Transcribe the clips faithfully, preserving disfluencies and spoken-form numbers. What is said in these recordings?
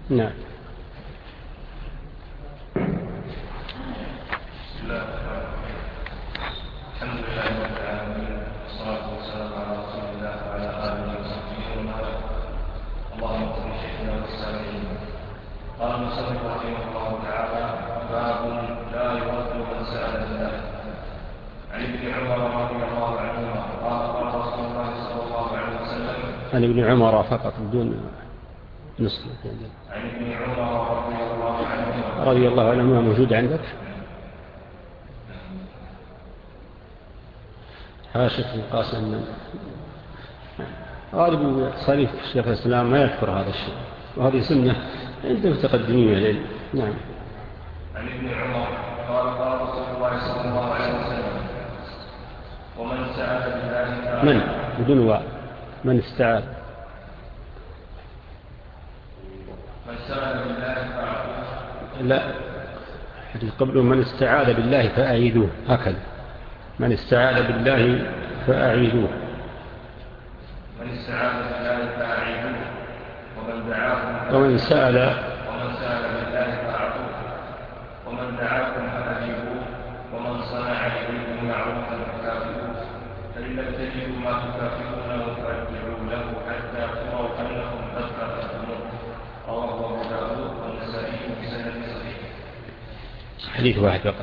نعم. الحمد لله رب العالمين والصلاة والسلام على رسول الله وعلى آله وصحبه ومن والاه. اللهم اغفر لشيخنا والسامعين. قال المصنف رحمه الله تعالى: باب لا يرد من سأل بالله. عن ابن عمر رضي الله عنهما قال قال رسول الله صلى الله عليه وسلم. عن ابن عمر فقط بدون نصف. عن ابن عمر رضي الله عنهما رضي الله عنهما موجود عندك؟ حاشة القاسم. غالب صريف الشيخ الإسلام ما يذكر هذا الشيء، وهذه سنة عند المتقدمين إليه. نعم. عن ابن عمر قال قال رسول الله صلى الله عليه وسلم: ومن سأل بالله تعالى. من بدون واو. من استعاذ. من سأل بالله فأعطوه. لا، حديث قبله: من استعاذ بالله فأعيذوه. هكذا: من استعاذ بالله فأعيذوه. من استعاذ بالله فأعيذوه. ومن دعاكم ومن سأل ومن سأل بالله فأعطوه. ومن دعاكم فأجيبوه. ومن صنع إليكم معروفا فكافئوه. فإن لم تجدوا ما تكافئونه فارجعوا له حتى تروا أنكم قد كافأتموه. رواه أبو داود والنسائي بسند صحيح. حديث واحد فقط.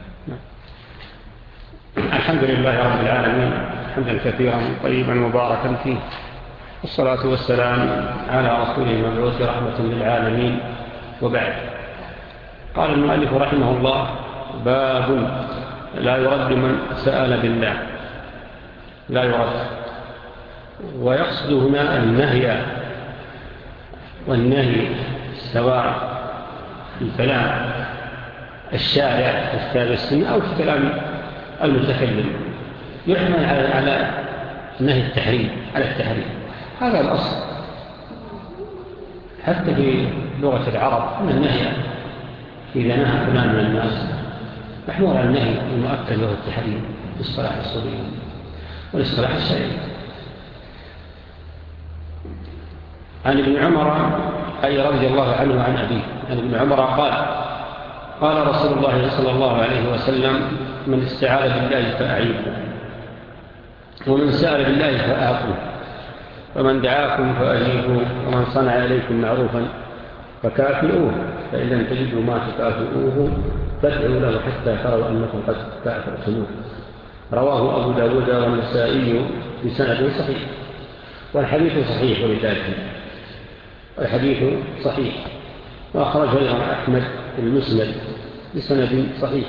الحمد لله رب العالمين حمدا كثيرا طيبا مباركا فيه، والصلاة والسلام على رسوله المبعوث رحمة للعالمين، وبعد. قال المؤلف رحمه الله: باب لا يرد من سأل بالله. لا يرد، ويقصد هنا النهي، والنهي سواء في كلام الشارع في كتاب السنة أو في كلام المتكلم، يحمل على نهي التحريم، على التحريم. هذا الأصل حتى في لغة العرب، أن النهي إذا نهى فلان من الناس محمول على النهي المؤكد له التحريم باصطلاح الصوريين والاصطلاح الشرعي. عن ابن عمر أي رضي الله عنه عن أبيه، عن ابن عمر قال: قال رسول الله صلى الله عليه وسلم: من استعاذ بالله فأعيذه، ومن سأل بالله فآتوه، ومن دعاكم فأجيبوه، ومن صنع إليكم معروفا فكافئوه، فإن لم تجدوا ما تكافئوه فادعوا له حتى تروا أنكم قد كافأتموه. رواه أبو داود والنسائي بسند صحيح. والحديث صحيح ولله، والحديث صحيح، وأخرجه الإمام أحمد المسند بسند صحيح.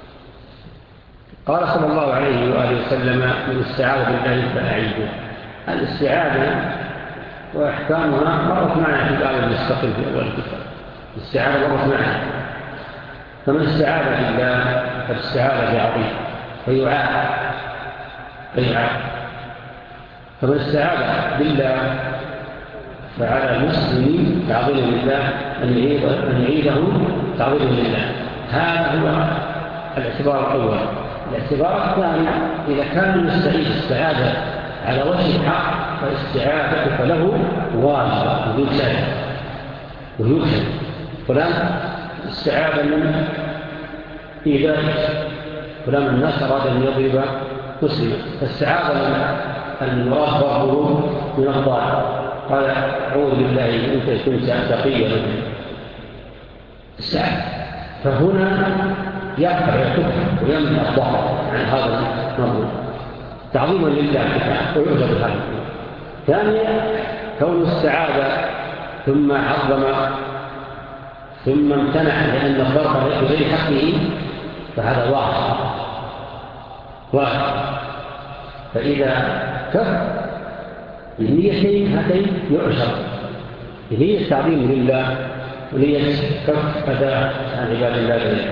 قال صلى الله عليه وآله وسلم: من استعاذ بالله فأعيذه. الاستعاذة وأحكامها مرت معنا في الآية المستقل في أول الكتاب. الاستعاذة مرت معنا، فمن استعاذ بالله فاستعاذ بعظيم فيعاد فيعاد فمن استعاذ بالله فعلى المسلم تعظيم لله أن يعيده تعظيم لله. هذا هو الاعتبار الأول. الاعتبار الثاني: إذا كان المستعيذ استعاذ على وجه الحق فاستعاذته له واجبة ويجب ويجب. فلان استعاذ من إيذاء فلان الناس أراد أن يضرب مسلما، فاستعاذ من المراد ضربه من الضار، قال: أعوذ بالله إن كنت تقيا استعاذ. فهنا يقطع يكف ويمنع الضرر عن هذا المرض تعظيما لله ويعجب هذا. ثانيا: كون استعاذ ثم عظم ثم امتنع لأن الضرب بغير حقه، فهذا واحد واحد. فإذا كف بنيتين هاتين يعشر، بنية التعظيم لله ونية كف أداء عن عباد الله غيره.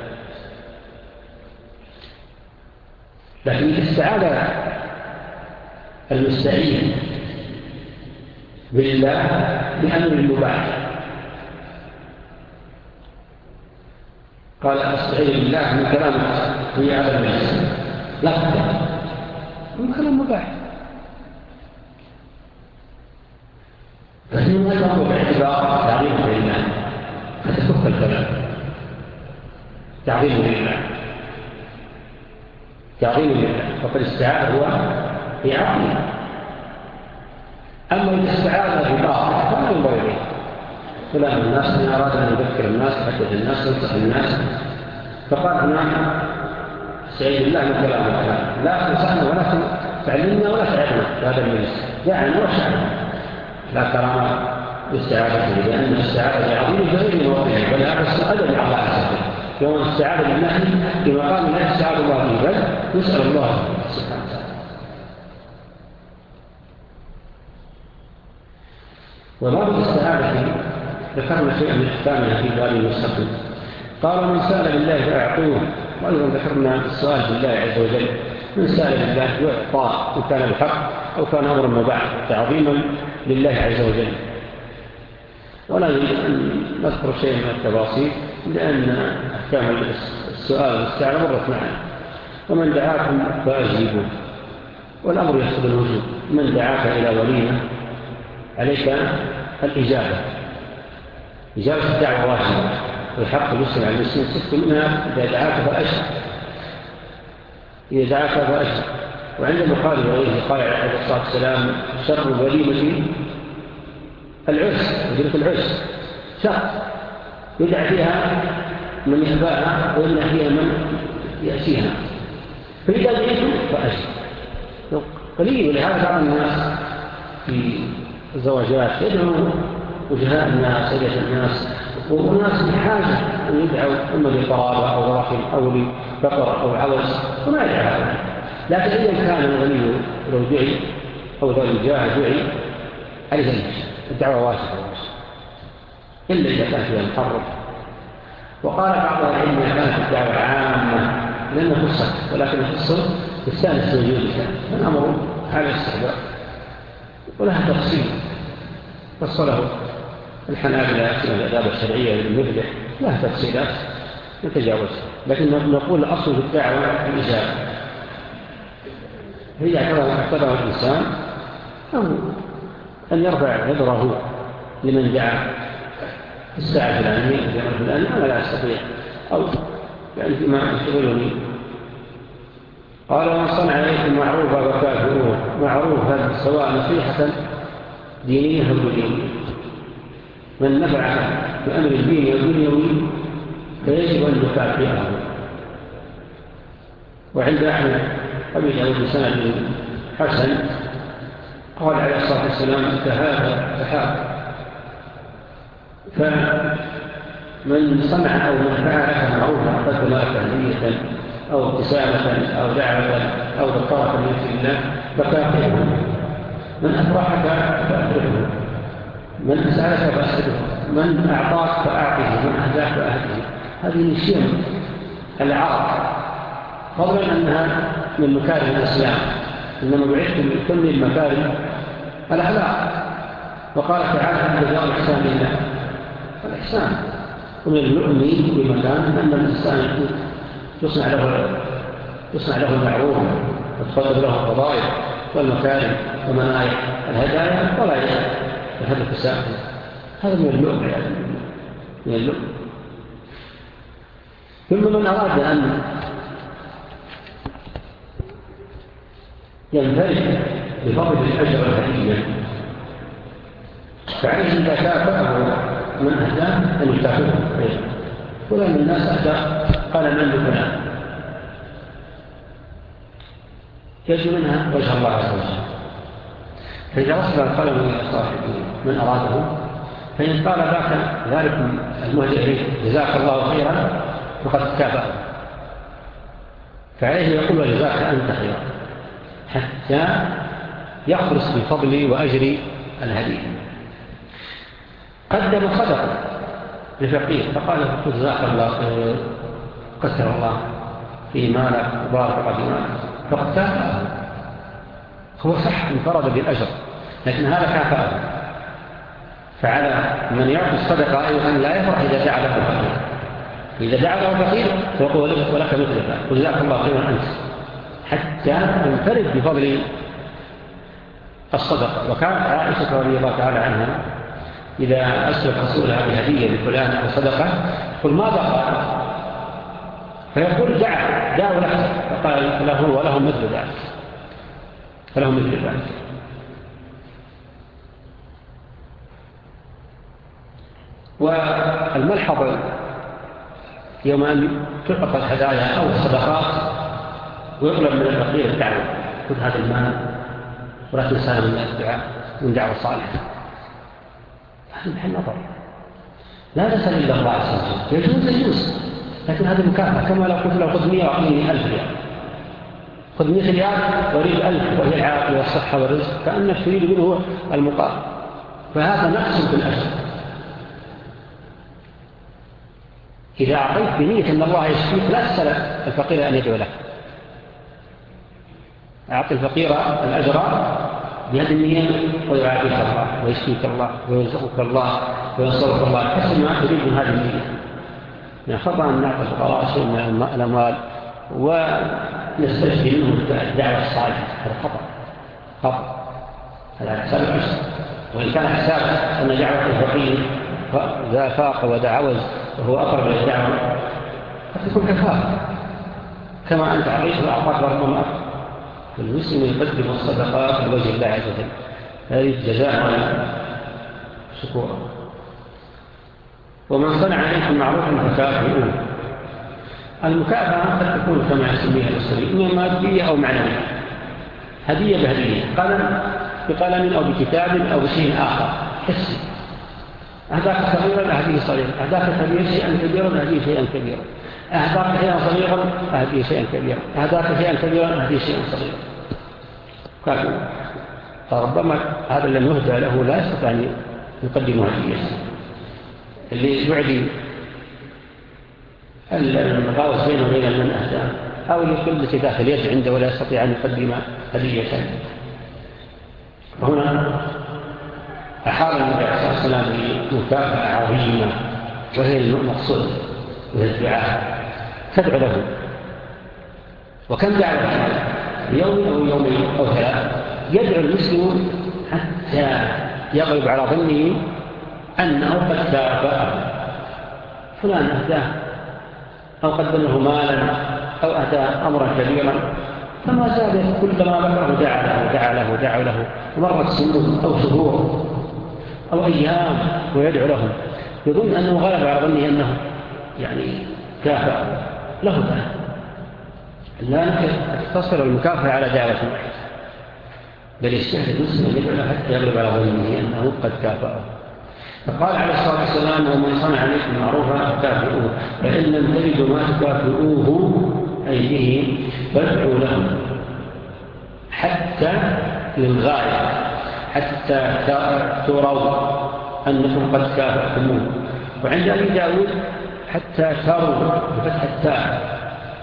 لكن استعاذ المستعين بالله بأمر المباح، قال: أستعين بالله من كلام في هذا المجلس، لا تكلم من كلام مباح، فإنه ما يقوم باعتبار تعظيم لله. اترك الكلام، تعظيم لله تعظيم لله. فقد الاستعاذة هو في عقله. أما الاستعاذة بباطل فلا ينظر إليه. كلام الناس من أراد أن يذكر الناس يحدث الناس ينصح الناس فقال هنا استعيذ بالله من كلام الله، لا تنصحنا ولا تعلمنا ولا تعلمنا هذا المجلس يعني وشعنا لا كرامة باستعاذته، لأن الاستعاذة عظيمة بغير موضعه، بل هذا السؤال على الله عز وجل. يوم الاستعاذة بالله بمقام لا يستعاذ الله به، بل يسأل الله سبحانه وتعالى. وباب الاستعاذة ذكرنا شيئا من احكامها في باب المستقيم. قال من سأل بالله فأعطوه، وأيضا ذكرنا السؤال بالله عز وجل. من سأل بالله يعطى إن كان الحق أو كان أمر مباح تعظيما لله عز وجل. ولا نذكر شيء من التفاصيل لأن أحكام السؤال والاستعانة مرت معنا. ومن دعاكم فأجيبوا، والأمر يقصد الوجوب. من دعاك إلى وليمة عليك الإجابة، إجابة الدعوة واجبة، ويحق المسلم على المسلم ست منها إذا دعاك فأجب إذا دعاك فأجب. وعندما قال عليه قال عليه الصلاة والسلام شر الوليمة العرس، وليمة العرس شر يدعى فيها من يحباها ويمنع فيها من يأتيها، فإذا دعيتم فأجب قليل. ولهذا بعض الناس في الزواجات يدعو وجهاء الناس سيدة الناس وناس بحاجة أن يدعوا إما لقرابة أو رحم أو لفقر أو عوز وما يدعى هذا. لكن إذا كان الغني لو دعي أو ذو الجاه دعي عليه الدعوة واجبة إلا إذا كان فيها محرم. وقال بعض العلم كانت الدعوة عامة لأنه خصت، ولكن الخصة الثالث وجودك فالأمر على الاستحباب ولها تفصيل فصله الحنابلة في الآداب الشرعية للمبدع لها تفصيلات نتجاوزها. لكن نقول أصل في الدعوة الإجابة، هي اعتبر الإنسان أو أن يرفع عذره لمن دعا الساعة الفلانية الجمال الفلاني أنا لا أستطيع أو يعني فيما يشغلني. قال من صنع إليكم معروفا فكافئوه. معروف هذا سواء نصيحة دينية أو دنيوية. من نفع بأمر الدين والدنيوي فيجب أن نكافئه. وعند أحمد أبي داود بسند حسن قال عليه الصلاة والسلام كهذا تحاب. فمن صنع أو من فعل معروفا قد لا تهدية أو ابتسامة أو دعوة أو ذكرة من ذكر الله فكافئه. من أفرحك فأفرحه، من أسألك فأسأله، من أعطاك فأعطيه، من أهداك فأهديه. هذه نشيم العرب، فضلا أنها من مكارم الإسلام. إنما بعثت من كل المكارم الأخلاق. وقال تعالى أن جزاء الإحسان لله الإحسان. ومن اللؤم بمكان أن الإنسان يصنع له يصنع له المعروف وتقدم له الفضائل والمكارم ومنايح الهدايا ولا يهدف السائل. هذا من اللؤم من اللؤم. ثم من أراد أن ينفرد بفضل الأجر الهدية فعليه إذا كافأه من أهداه أن يكافئه. فلان الناس أهدى قال من بفلان يجب منها وجه الله عز وجل. فإذا وصل القلم إلى صاحبه من أراده فإن قال ذاك ذلك المهدئ إليه جزاك الله خيرا فقد كافأه، فعليه يقول وجزاك أنت خيرا حتى يخلص بفضل وأجر الهدي. قدم صدقه لفقير فقال جزاك الله خير كثر الله في مالك وبارك الله في مالك فقد كافأه. هو صح انفرد بالأجر لكن هذا كافأه. فعلى من يعطي الصدقة أيضا لا يفرح إذا دعا له فقير. إذا دعا له فقير فيقول ولك مثلك وجزاك الله خيرا أنت حتى ينفرد بفضل الصدقة. وكانت عائشة رضي الله تعالى عنها إذا أسلف رسول هذه هدية لفلان أو صدقة يقول ماذا قال؟ فيقول دعا دعوا له، فقال له وله مثل ذلك، فله مثل ذلك. والملحظ يوم أن تعطى الهدايا أو الصدقات ويطلب من الفقير الدعوة، خذ هذا المال ولا تنسانا من الدعاء من دعوة صالحة، هذا محل نظر، لا تسأل إلا الله عز وجل، يجوز يجوز، لكن هذا مكافأة. كما لو قلت له خذ مئة وأعطيني ألف ريال، خذ مئة ريال وأريد ألف وهي العافية والصحة والرزق، كأنك تريد منه المقابل، فهذا نقص في الأجر. إذا أعطيت بنية أن الله يشفيك لا تسأل الفقير أن يدعو لك، أعطي الفقير الأجر بهذه النية ويعافيك الله ويشفيك الله ويرزقك الله وينصرك الله، حسب ما تريد من هذه النية. يعني خطأ أن نعطي الفقراء شيء من الأموال ونستجدي منهم الدعوة الصالحة، هذا خطأ خطأ، هذا حساب العسر. وإن كان حساب أن دعوة الفقير ذا فاق وذا عوز وهو أقرب للدعوة قد تكون كفاءة، كما أنت عطيت وأعطاك ربما أكثر. فالمسلم يقدم الصدقات لوجه الله عز وجل، هذه جزاء شكورا. ومن صنع عليكم معروفا فكافئوه. المكافأة قد تكون كما يسميها المسلمين إما مادية أو معنوية، هدية بهدية، قلم بقلم أو بكتاب أو بشيء آخر حسي، أهداك صغيرا أهديه صغيرا، أهداك كبيرا شيئا كبيرا أهديه شيئا كبيرا، أهداك شيئا صغيرا أهديه شيئا كبيرا، أهداك شيئا كبيرا أهديه شيئا صغيرا. كافي. فربما هذا الذي يهدى له لا يستطيع أن يقدم هدية، اللي يعدي المغاوز بينه وبين من أهداه، أو يقول التي داخل يد عنده ولا يستطيع أن يقدم هدية. هنا أحال النبي عليه الصلاة والسلام بمكافأة عظيمة وهي المقصود وهي الدعاء، تدعو له. وكم دعوة يوم أو يومين أو ثلاث يدعو المسلم حتى يغلب على ظنه أنه قد كافأه، فلان أهداه أو قدم له مالا أو أهداه أمرا كبيرا، فما زال كلما ذكره دعا له دعا له دعا له، مرت سنون أو شهور أو أيام ويدعو لهم، يظن أنه غلب على ظنه أنه يعني كافأه له ذلك. لا تقتصر المكافأة على دعوة واحدة، بل يجتهد المسلم يدعو له حتى يغلب على ظنه أنه قد كافأه. فقال عليه الصلاة والسلام ومن صنع عليكم معروفا فكافئوه، فإن لم تجدوا ما تكافئوه أي به فادعوا له حتى للغاية، حتى تروا أنكم قد كافأتموه. وعند أبي داود حتى تروا بفتح التاء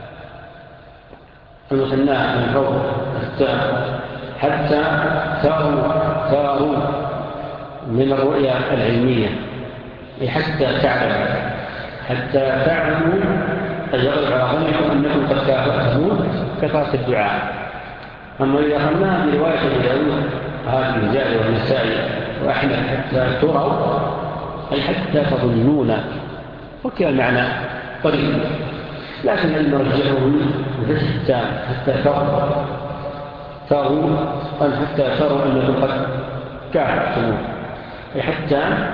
المثنى من فوق التاء، حتى تروا تروا من الرؤية العلمية، حتى تعلموا حتى تعلموا أن يغلب على ظنكم أنكم قد كافأتموه كثرة الدعاء. أما إذا قلناها برواية أبي داود هذه الرجال والنسائي وأحمد حتى تروا أي حتى تظنون، وكذا المعنى قريب، لكن المرجعه بفتح التام حتى تروا تروا قال حتى تروا أنكم قد كافأتموه أي حتى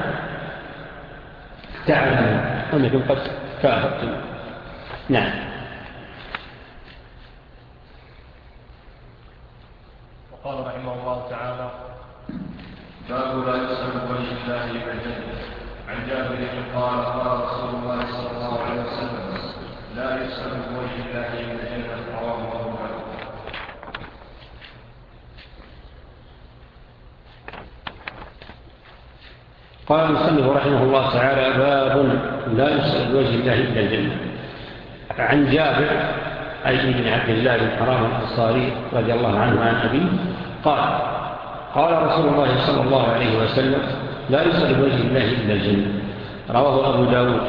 تعلموا أنكم قد كافأتموه. نعم. وقال رحمه الله تعالى: باب لا يسأل وجه الله إلى الجنة. عن جابر قال قال رسول الله صلى الله عليه وسلم: لا يسأل وجه الله إلى الجنة. رواه أبو داود. قال المصنف رحمه الله تعالى: باب لا يسأل وجه الله إلى الجنة. عن جابر أي بن عبد الله بن حرام الأنصاري رضي الله عنه عن أبيه قال: قال رسول الله صلى الله عليه وسلم: لا يسأل وجه الله إلا الجنة. رواه أبو داود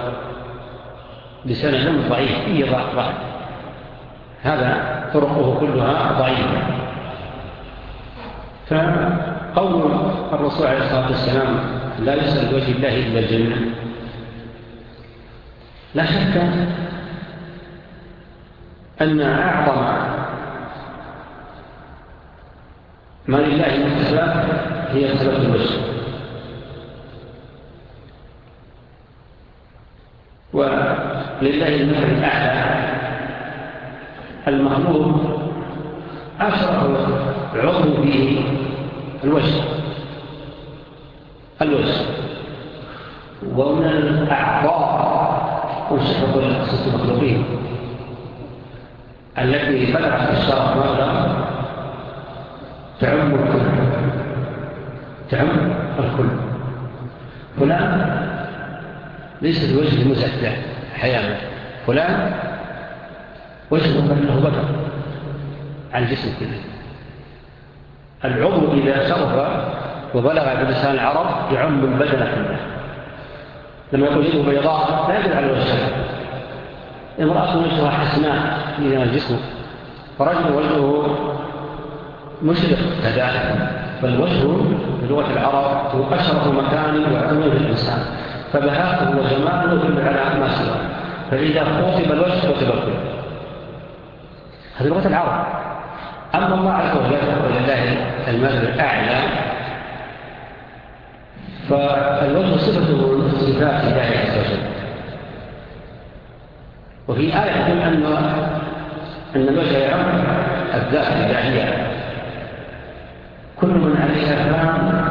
بسند ضعيف فيه ضعف، هذا طرقه كلها ضعيفة. فقول الرسول عليه الصلاة والسلام لا يسأل وجه الله إلا الجنة. لا شك أن أعظم ما لله من الصفات هي صفة الوجه، ولله المثل الأعلى. المخلوق أشرف عضو فيه الوجه الوجه ومن الأعضاء وشبه الخصوص المخلوقين التي بلغت الشرف مبلغ تعم الكل تعم الكل. فلان ليس الوجه مزكى أحيانا، فلان وجهه كأنه بكر عن جسم كله. العضو إذا شرف وبلغ بلسان العرب يعم البدن كله. لما يقول يده بيضاء لا يدل على الوجه، امرأة وجهها حسناء في الجسم، فرجل وجهه مشرق كذلك. فالوجه بلغة العرب هو أشرف مكان وعمل الإنسان، فبهاءه وجماله يدل على ما سواه. فإذا خطب الوجه خطب الكل. هذه لغة العرب. أما الله عز وجل ولله المثل الأعلى، فالوجه صفته من صفات الله عز وجل. وفي آية تقول أن أن الوجه يعم الذات الإلهية، كل من عليها فان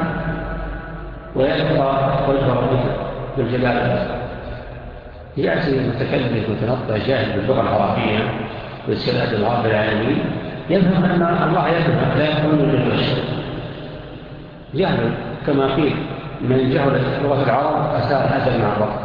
ويبقى وجه ربك بالجلال. يأتي المتكلم المتنطع جاهل باللغة العربية والسلاد العرب العالمين يفهم أن الله يفهم لا يكون للوجه. جهل كما قيل من جهل لغة العرب أساء أدب مع الرب.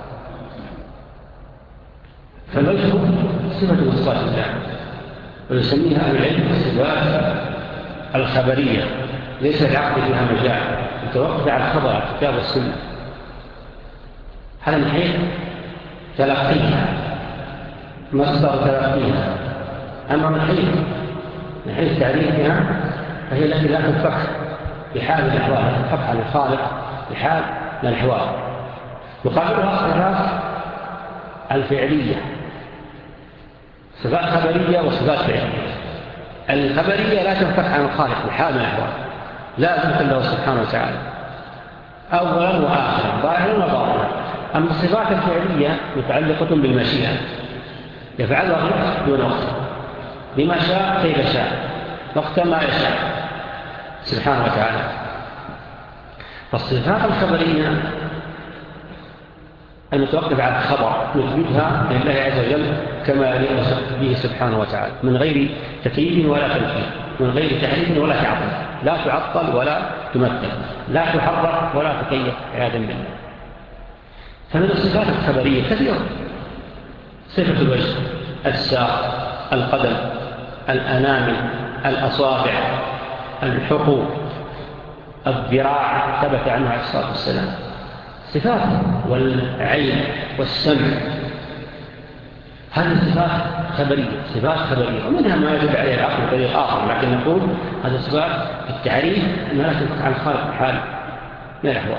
فالوجه صفة من صفات الله، ويسميها أهل العلم الصفات الخبرية، ليس العقل فيها مجال، متوقف على الخبر الكتاب والسنة. هذا من حيث تلقيها، مصدر تلقيها. أما من حيث من حيث تعريفها فهي التي لا تنفك بحال الأحوال، لا تنفك عن الخالق بحال الأحوال. وقابلها صفات الفعلية، صفات خبرية وصفات فعلية. الخبرية لا تنفك عن الخالق بحال الأحوال، لا تنفك له سبحانه وتعالى أولا وآخرا ظاهرا وباطنا. أما الصفات الفعلية متعلقة بالمشيئة، يفعلها دون وقت بما شاء كيف شاء وقت ما يشاء سبحانه وتعالى. فالصفات الخبرية المتوقف على الخبر نثبتها لله عز وجل كما يليق به سبحانه وتعالى، من غير تكييف ولا تمثيل، من غير تحريف ولا تعطيل، لا تعطل ولا تمثل، لا تحرك ولا تكيف عياذا بالله. فمن الصفات الخبرية كثيرة: صفة الوجه، الساق، القدم، الأنامل، الأصابع، الحقوق، الذراع ثبت عنه عليه الصلاة والسلام صفات، والعين والسمع. هذه صفات خبرية، صفات خبرية، ومنها ما يدل عليه العقل بطريق آخر، لكن نقول هذه صفات التعريف ما لا تنفك عن الخالق بحال من الأحوال.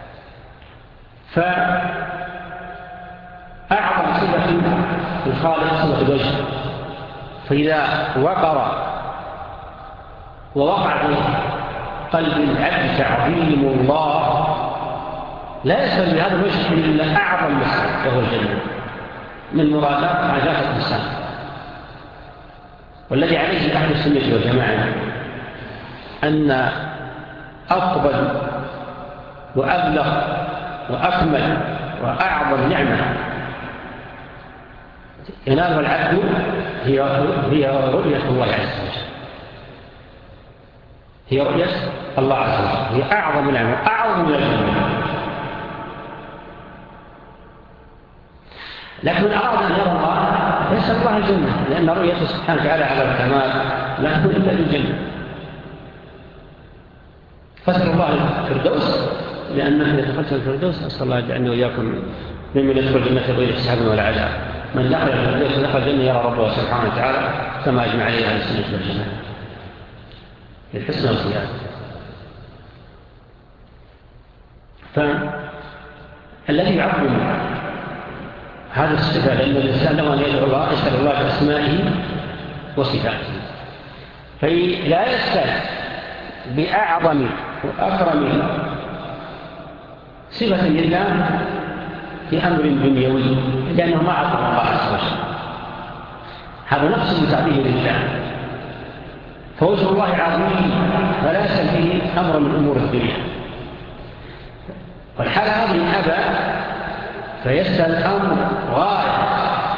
فأعظم صفة الخالق صفة الوجه، فإذا وقر ووقع في قلب العبد تعظيم الله لا يسأل بهذا الوجه إلا أعظم مسألة وهو الجنة من مرادات حاجات الإنسان. والذي عليه أهل السنة والجماعة أن أقبل وأبلغ وأكمل وأعظم نعمة ينالها العبد هي هي رؤية الله عز وجل، هي رؤية الله عز وجل، هي أعظم نعمة، أعظم من الجنة. لكن من أراد أن يرى الله يسأل الله الجنة، لأن رؤيته سبحانه وتعالى على الكمال لا تكون إلا بالجنة. فاسأل الله الفردوس، لأنك إذا دخلت الفردوس أسأل الله يجعلني وإياكم ممن يدخل الجنة بغير حساب ولا عذاب. من دخل الفردوس ودخل الجنة يرى ربه سبحانه وتعالى كما أجمع عليه أهل السنة والجماعة للحسن والزيادة. فالذي يعظم هذا الصفة، لأن الإنسان له أن يدعو الله يسأل الله بأسمائه وصفاته، فلا يسأل بأعظم وأكرم صفة لله في أمر دنيوي، لأنه ما عظم الله عز وجل، هذا نقص بتعظيم لله. فوجه الله عظيم فلا يسأل فيه أمر من أمور الدنيا، والحال هذه أبى فيسأل أمر غائب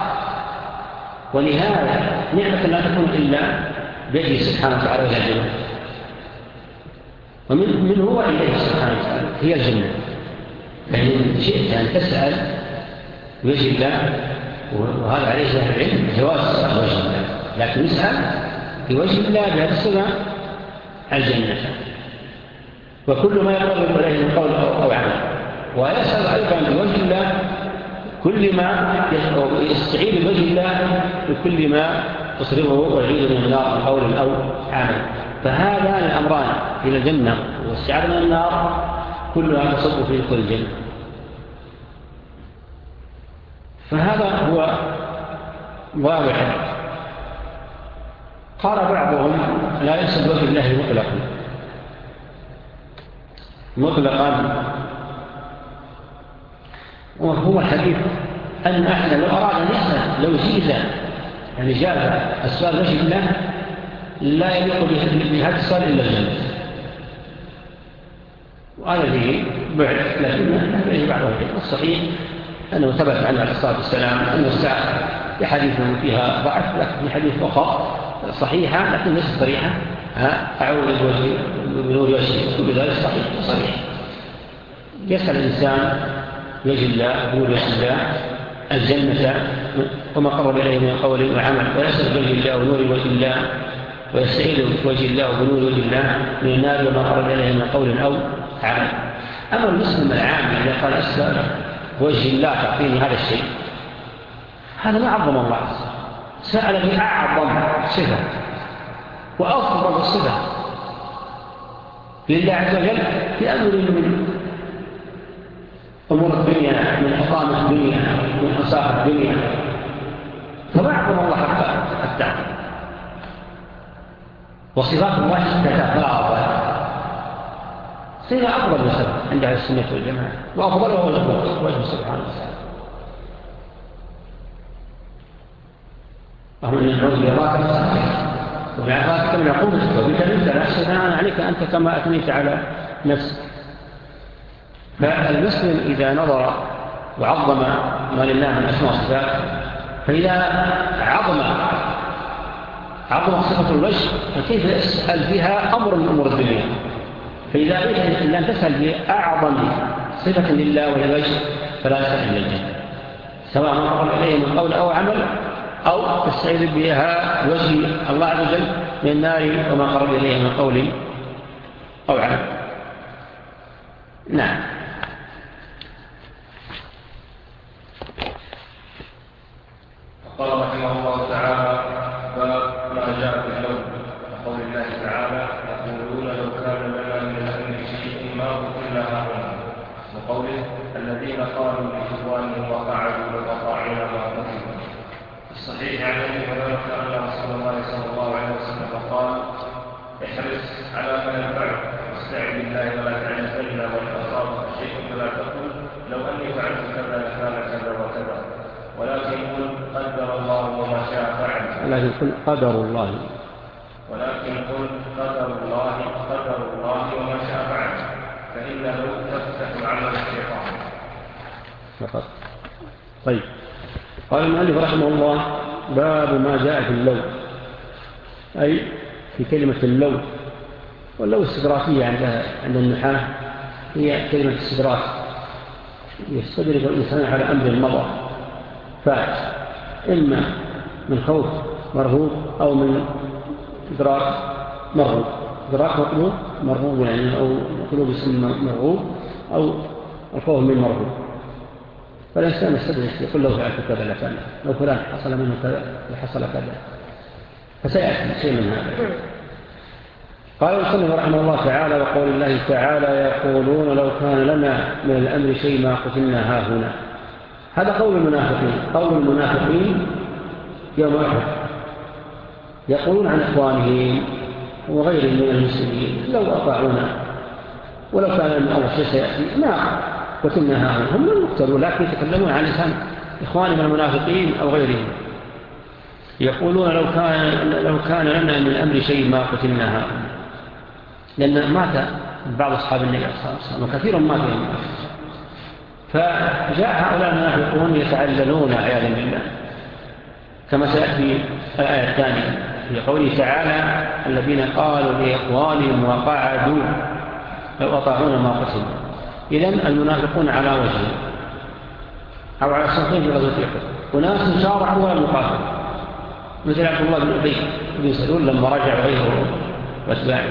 ونهاية نعمة لا تكون إلا بيده سبحانه وتعالى إلى الجنة، ومن من هو إليه سبحانه وتعالى هي الجنة. فإن شئت أن تسأل وجه الله، وهذا عليه أهل العلم جواز وجه الله، لكن يسأل بوجه الله بهذا الصفة الجنة، وكل ما يقرب إليه من قول أو عمل. ويسأل أيضا بوجه الله كل ما يستعيد بوجه الله بكل ما تصرفه ويعيد من النار من قول أو عمل. فهذا الأمران إلى الجنة واستعاذ من النار كلها تصب في دخول الجنة. فهذا هو واضح. قال بعضهم لا يقصد وجه الله مطلقا مطلقا وهو الحديث أن أحد لو أراد أن يسأل لو جيز يعني جاز السؤال وجه الله لا يليق بهذا السؤال إلا الجنة، وهذا فيه بعد، لكن هذا بعض الوجه. الصحيح أنه ثبت عنه عليه الصلاة والسلام أنه سأل بحديثه فيها ضعف، لكن في حديث أخرى صحيحة لكن ليست صريحة، أعوذ بوجه بنور وجهه، كل ذلك صحيح صريح. يسأل الإنسان وجه الله بنور وجه الله الجنة وما قرب إليه من قول وعمل، ويسأل وجه الله ونور وجه الله، ويستعيذ وجه الله وبنور وجه الله من النار وما قرب إليه من قول أو عمل. أما المسلم العام إذا قال أسأل وجه الله تعطيني هذا الشيء، هذا ما عظم الله، سأل بأعظم صفة وأفضل صفة لله عز وجل في أمر من أمور الدنيا، من حطام الدنيا، من أصاف الدنيا، فما عظم الله حتى. وصفات الله تتفاضل، صفة أفضل من صفة عند أهل السنة والجماعة، وأفضله وجه سبحانه وتعالى. وهم أن العوذ يراك وبعثاتك من عقوبتك وبك منك لا أحسن عليك أنت كما أثنيت على نفسك. فالمسلم إذا نظر وعظم ما لله من أسماء صفات، فإذا عظم عظم صفة الوجه فكيف يسأل فيها أمر من أمور الدنيا؟ فإذا أردت أن تسأل بأعظم صفة لله وهي الوجه فلا تسأل إلا الجنة، سواء ما قرب إليه من قول أو عمل، أو تستعيذ بها وجه الله عز وجل من النار وما قرب إليه من قول أو عمل. نعم. قال رحمه الله تعالى: باب ما جاء في اللون، وقول الله تعالى: يقولون لو كان لنا من الأمر شيء ما قتلنا هنا، وقوله: الذين قالوا لإخوانهم وقعدوا لوقعنا ما قتلوا. الصحيح عن ابي هريره ان رسول الله صلى الله عليه وسلم قال: احرص على ما ينفعك واستعذ بالله ولا تعجزن، وان اصابك شيء فلا تقل لو اني فعلت كذا لكان كذا وكذا، ولكن قل قدر الله وما شاء فعل. ولكن قل قدر الله ولكن قل قدر الله قدر الله وما شاء فعل، فإنه تفتح عمل الشيطان فقط. طيب. قال المؤلف رحمه الله: باب ما جاء في اللون، أي في كلمة اللون. واللون استدراكية عند عند النحاة، هي كلمة استدراك يستدرك الإنسان على أمر مضى فات، إما من خوف مرهوب أو من إدراك مرهوب. إدراك مطلوب مرهوب يعني، أو مطلوب اسم مرهوب، أو الخوف من مرهوب. فالإنسان يستدرك يقول لو فعلت كذا لكان، لو فلان حصل منه كذا لحصل كذا، فسيأتي شيء من هذا. قال المصنف رحمه الله تعالى: وقول الله تعالى: يقولون لو كان لنا من الأمر شيء ما قتلنا هاهنا. هذا قول المنافقين، قول المنافقين يوم أحد، يقولون عن إخوانهم وغيرهم من المسلمين: لو أطاعونا ولو كان الأمر شيء سيأتي ما قتلنا هاهنا. هم لم يقتلوا، لكن يتكلمون عن لسان إخوانهم المنافقين أو غيرهم. يقولون لو كان, لو كان لنا من الأمر شيء ما قتلنا هاهنا، لأن مات بعض أصحاب النبي صلى الله عليه وسلم وكثير مات يوم أحد. فجاء هؤلاء المنافقون يتعللون عياذا بالله، كما سيأتي الآية الثانية في قوله تعالى: الذين قالوا لإخوانهم وقعدوا لو أطاعونا ما قتلوا. إذن المنافقون على وجه أو على صفين في غزوة أحد. وناس شارعوا ولم يقاتلوا، مثل عبد الله بن أبي بن سلول لما رجع غيره واتباعه،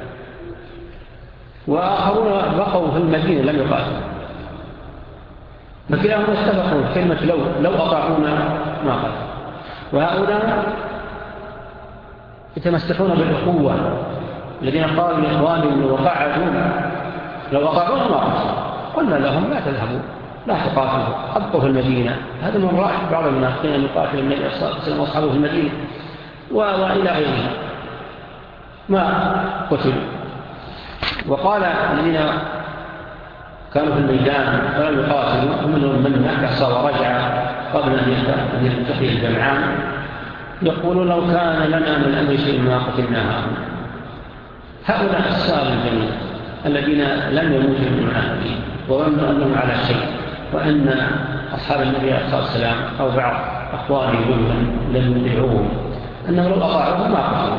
وآخرون بقوا في المدينة لم يقاتلوا. فكلاهم اتفقوا كلمة لو لو أطاعونا ما قاتلوا. وهؤلاء يتمسكون بالأخوة، الذين قالوا لإخوانهم وقعدوا لو أطاعونا ما قاتلوا. قلنا لهم: لا تذهبوا، لا تقاتلوا، أبقوا في المدينة. هذا من رأي بعض المنافقين أن يقاتل النبي صلى الله عليه وسلم وأصحابه في المدينة وإلى غيره، ما قتلوا. وقال الذين كانوا في الميدان فلم يقاتلوا منهم من نكص ورجع قبل أن يلتقي الجمعان، يقولون: لو كان لنا من الأمر شيء ما قتلناها. هؤلاء السؤال الجميل الذين لم يموتوا من المنافقين وظنوا أنهم على شيء، وأن أصحاب النبي صلى الله عليه وسلم أو بعض أخوانه منهم لم يدعوهم، أنهم لو أطاعوهم ما قتلوا.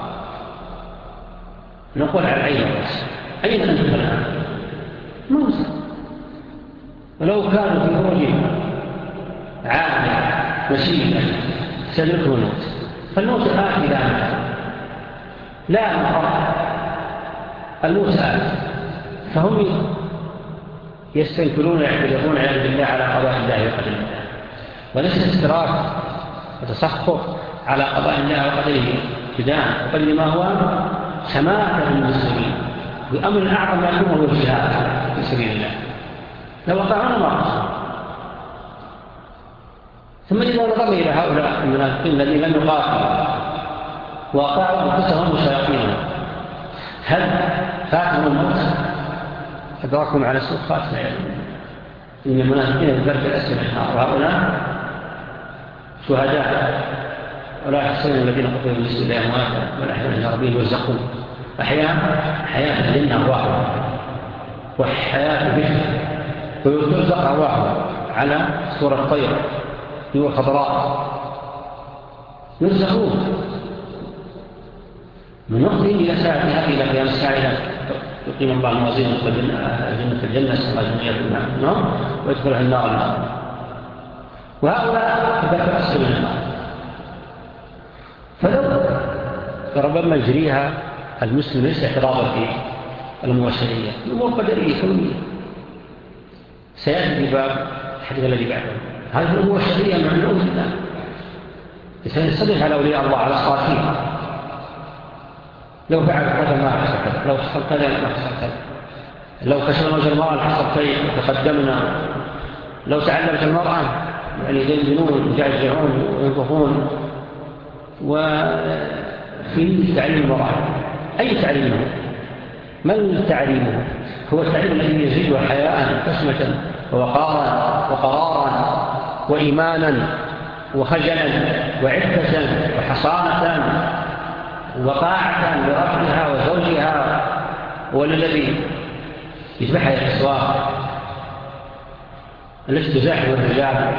نقول على العين والرأس: أين أنتم الآن؟ موسى. ولو كانوا في خروجهم عامة مشيئة سيدركهم الموت، فالموت آتي لا محل، لا محل، الموت آتي. فهم يستنكرون ويعتذرون عياذا بالله على قضاء الله وقدر الله، وليس استراك وتسخط على قضاء الله وقدره ابتداء، وقدر ما هو سماحة للمسلمين بأمر أعظم ما يكون هو الجهاد في سبيل الله. لو أطاعونا ما قصروا. ثم إذا نظرنا إلى هؤلاء المنافقين الذين لم يقاتلوا وأطاعوا أنفسهم وشياطينهم، هل فاتهم الموت؟ أدركهم على سوء خاتمة. إن المنافقين البرد الأسفل النار، وهؤلاء شهداء، ولا يحسن الذين قتلوا في سبيل الله أمواتا بل أحياء ربهم يرزقون. أحياء حياة الجنة أرواحهم، وحياة بشر، ويرزق أرواحهم على صورة طير نور خضراء، يرزقون من وقت إلى ساعتها إلى قيام الساعة يقيم الله موازين جنة الجنة سمى جنية النار ويدخلها النار النار. وهؤلاء تبقى أسفل من النار، فلو ربما يجريها المسلم ليس اعتراضا في المباشرية، الأمور قدرية كونية. سيأتي باب الحديث الذي بعده. هذه الأمور الشرعية معلومة لله، سيصلح على أولياء الله على الصالحين. لو فعل كذا ما حصل كذا، لو حصل كذا ما حصل كذا، لو كشفنا وجه المرأة حصل كيف وتقدمنا، لو تعلمت المرأة يعني يدندنون ويجعجعون وينفخون. وفي تعليم المرأة أي تعليمه؟ ما التعليمه؟ هو التعليم الذي يزيد حياء حسمة ووقارا وقرارا وإيمانا وخجلا وعفة وحصانة وقاعة لربها وزوجها، والذي يتبعها الأسواق التي تزاحم الرجال،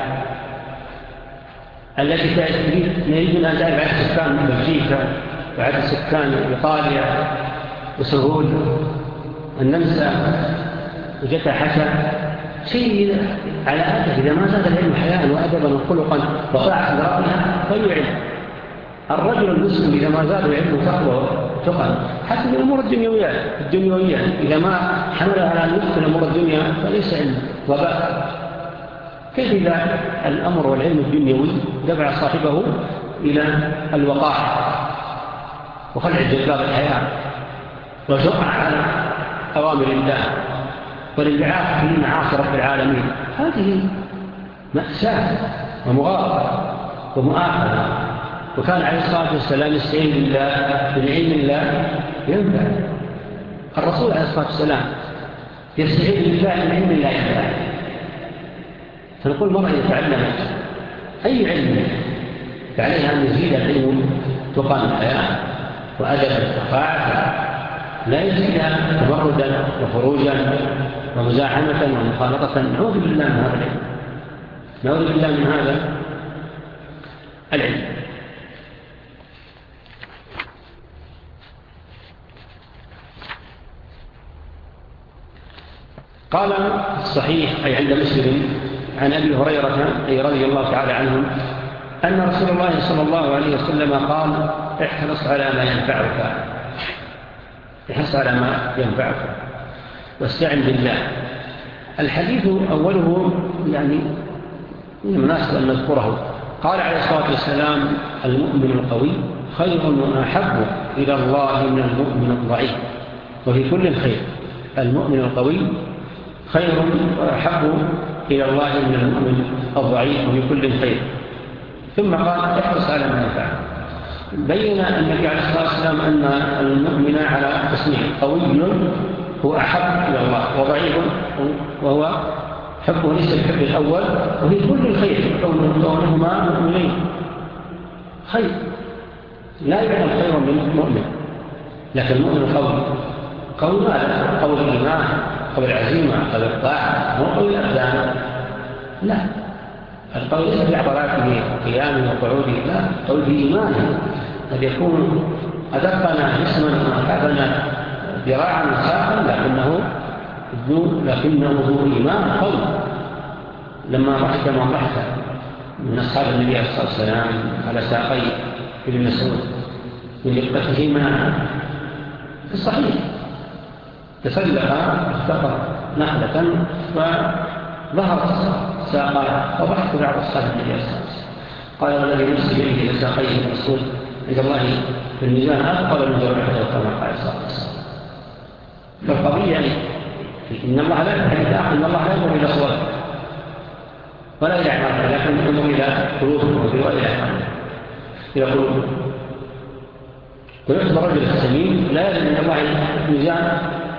التي نريد أن تعرف عدد سكان بلجيكا وعدد سكان إيطاليا وسهول النمسا وجتا حسن شيء على هذا. إذا ما زاد العلم حياء وأدبا وخلقا وطاعة لربها فليعلم. الرجل المسلم إذا ما زاد العلم تقوى وتقى حتى في الأمور الدنيوية الدنيوية إذا ما حملها على أن يدخل أمور الدنيا فليس علم وباء. كيف إذا الأمر والعلم الدنيوي دفع صاحبه إلى الوقاع وخلع الجلباب الحياة وجرأة على أوامر الله والانبعاث في معاصي رب العالمين، هذه مأساة ومغالطة ومؤاخذة. وكان عليه الصلاة والسلام يستعين بالله من علم الله ينفع. الرسول عليه الصلاة والسلام يستعين بالله من علم الله ينفع. فنقول المرأة إذا تعلمت أي علم فعليها أن يزيد العلم تقى الحياة وأدب وطاعة، لا يزيدها تمردا وخروجا ومزاحمة ومخالطة. نعوذ بالله من هذا العلم، نعوذ بالله من هذا العلم. قال الصحيح أي عند مسلم عن أبي هريرة أي رضي الله تعالى عنه أن رسول الله صلى الله عليه وسلم قال: احرص على ما ينفعك، احرص على ما ينفعك واستعن بالله. الحديث أوله يعني من المناسب أن نذكره. قال عليه الصلاة والسلام: المؤمن القوي خير وأحب إلى الله من المؤمن الضعيف وفي كل خير. المؤمن القوي خير وأحب إلى الله من المؤمن الضعيف وفي كل خير. ثم قال: احرص على ما ينفعك. بين النبي عليه الصلاة والسلام أن المؤمن على قسمين: قوي هو أحب إلى الله، وضعيف وهو حبه ليس الحب الأول وفي كل خير، كونهما مؤمنين خير. لا يعلم خير من المؤمن، لكن المؤمن القوي قوي ماذا؟ قوي الإيمان، قوي العزيمة، قوي الطاعة، مو قوي الأبدان. لا، القوي ليس في عضلاته وقيامه وقعوده، لا، قوي في إيمانه. قد يكون أدقنا جسما وأكعبنا ذراعا وساقا لكنه ذو لكنه ذو إيمان قوي. لما ضحك من ضحك من أصحاب النبي عليه الصلاة والسلام على ساقي ابن مسعود من دقتهما في الصحيح، تسلق افتقر نخلة وظهرت ساقا، وضحك بعض أصحاب النبي عليه الصلاة والسلام قال: والذي نفسي بيده لساقيه ابن مسعود عند الله في الميزان أثقل من جرحته كما قال صلى الله عليه وسلم. فالقضية يعني إن الله لا يحدث أخذ، إن الله لا ينظر إلى صورته ولا إلى أعمالهم، لكن ينظر إلى قلوبهم وإلى أعمالهم، إلى قلوبهم. ويعتبر الرجل السمين لا يلزم من الله ميزان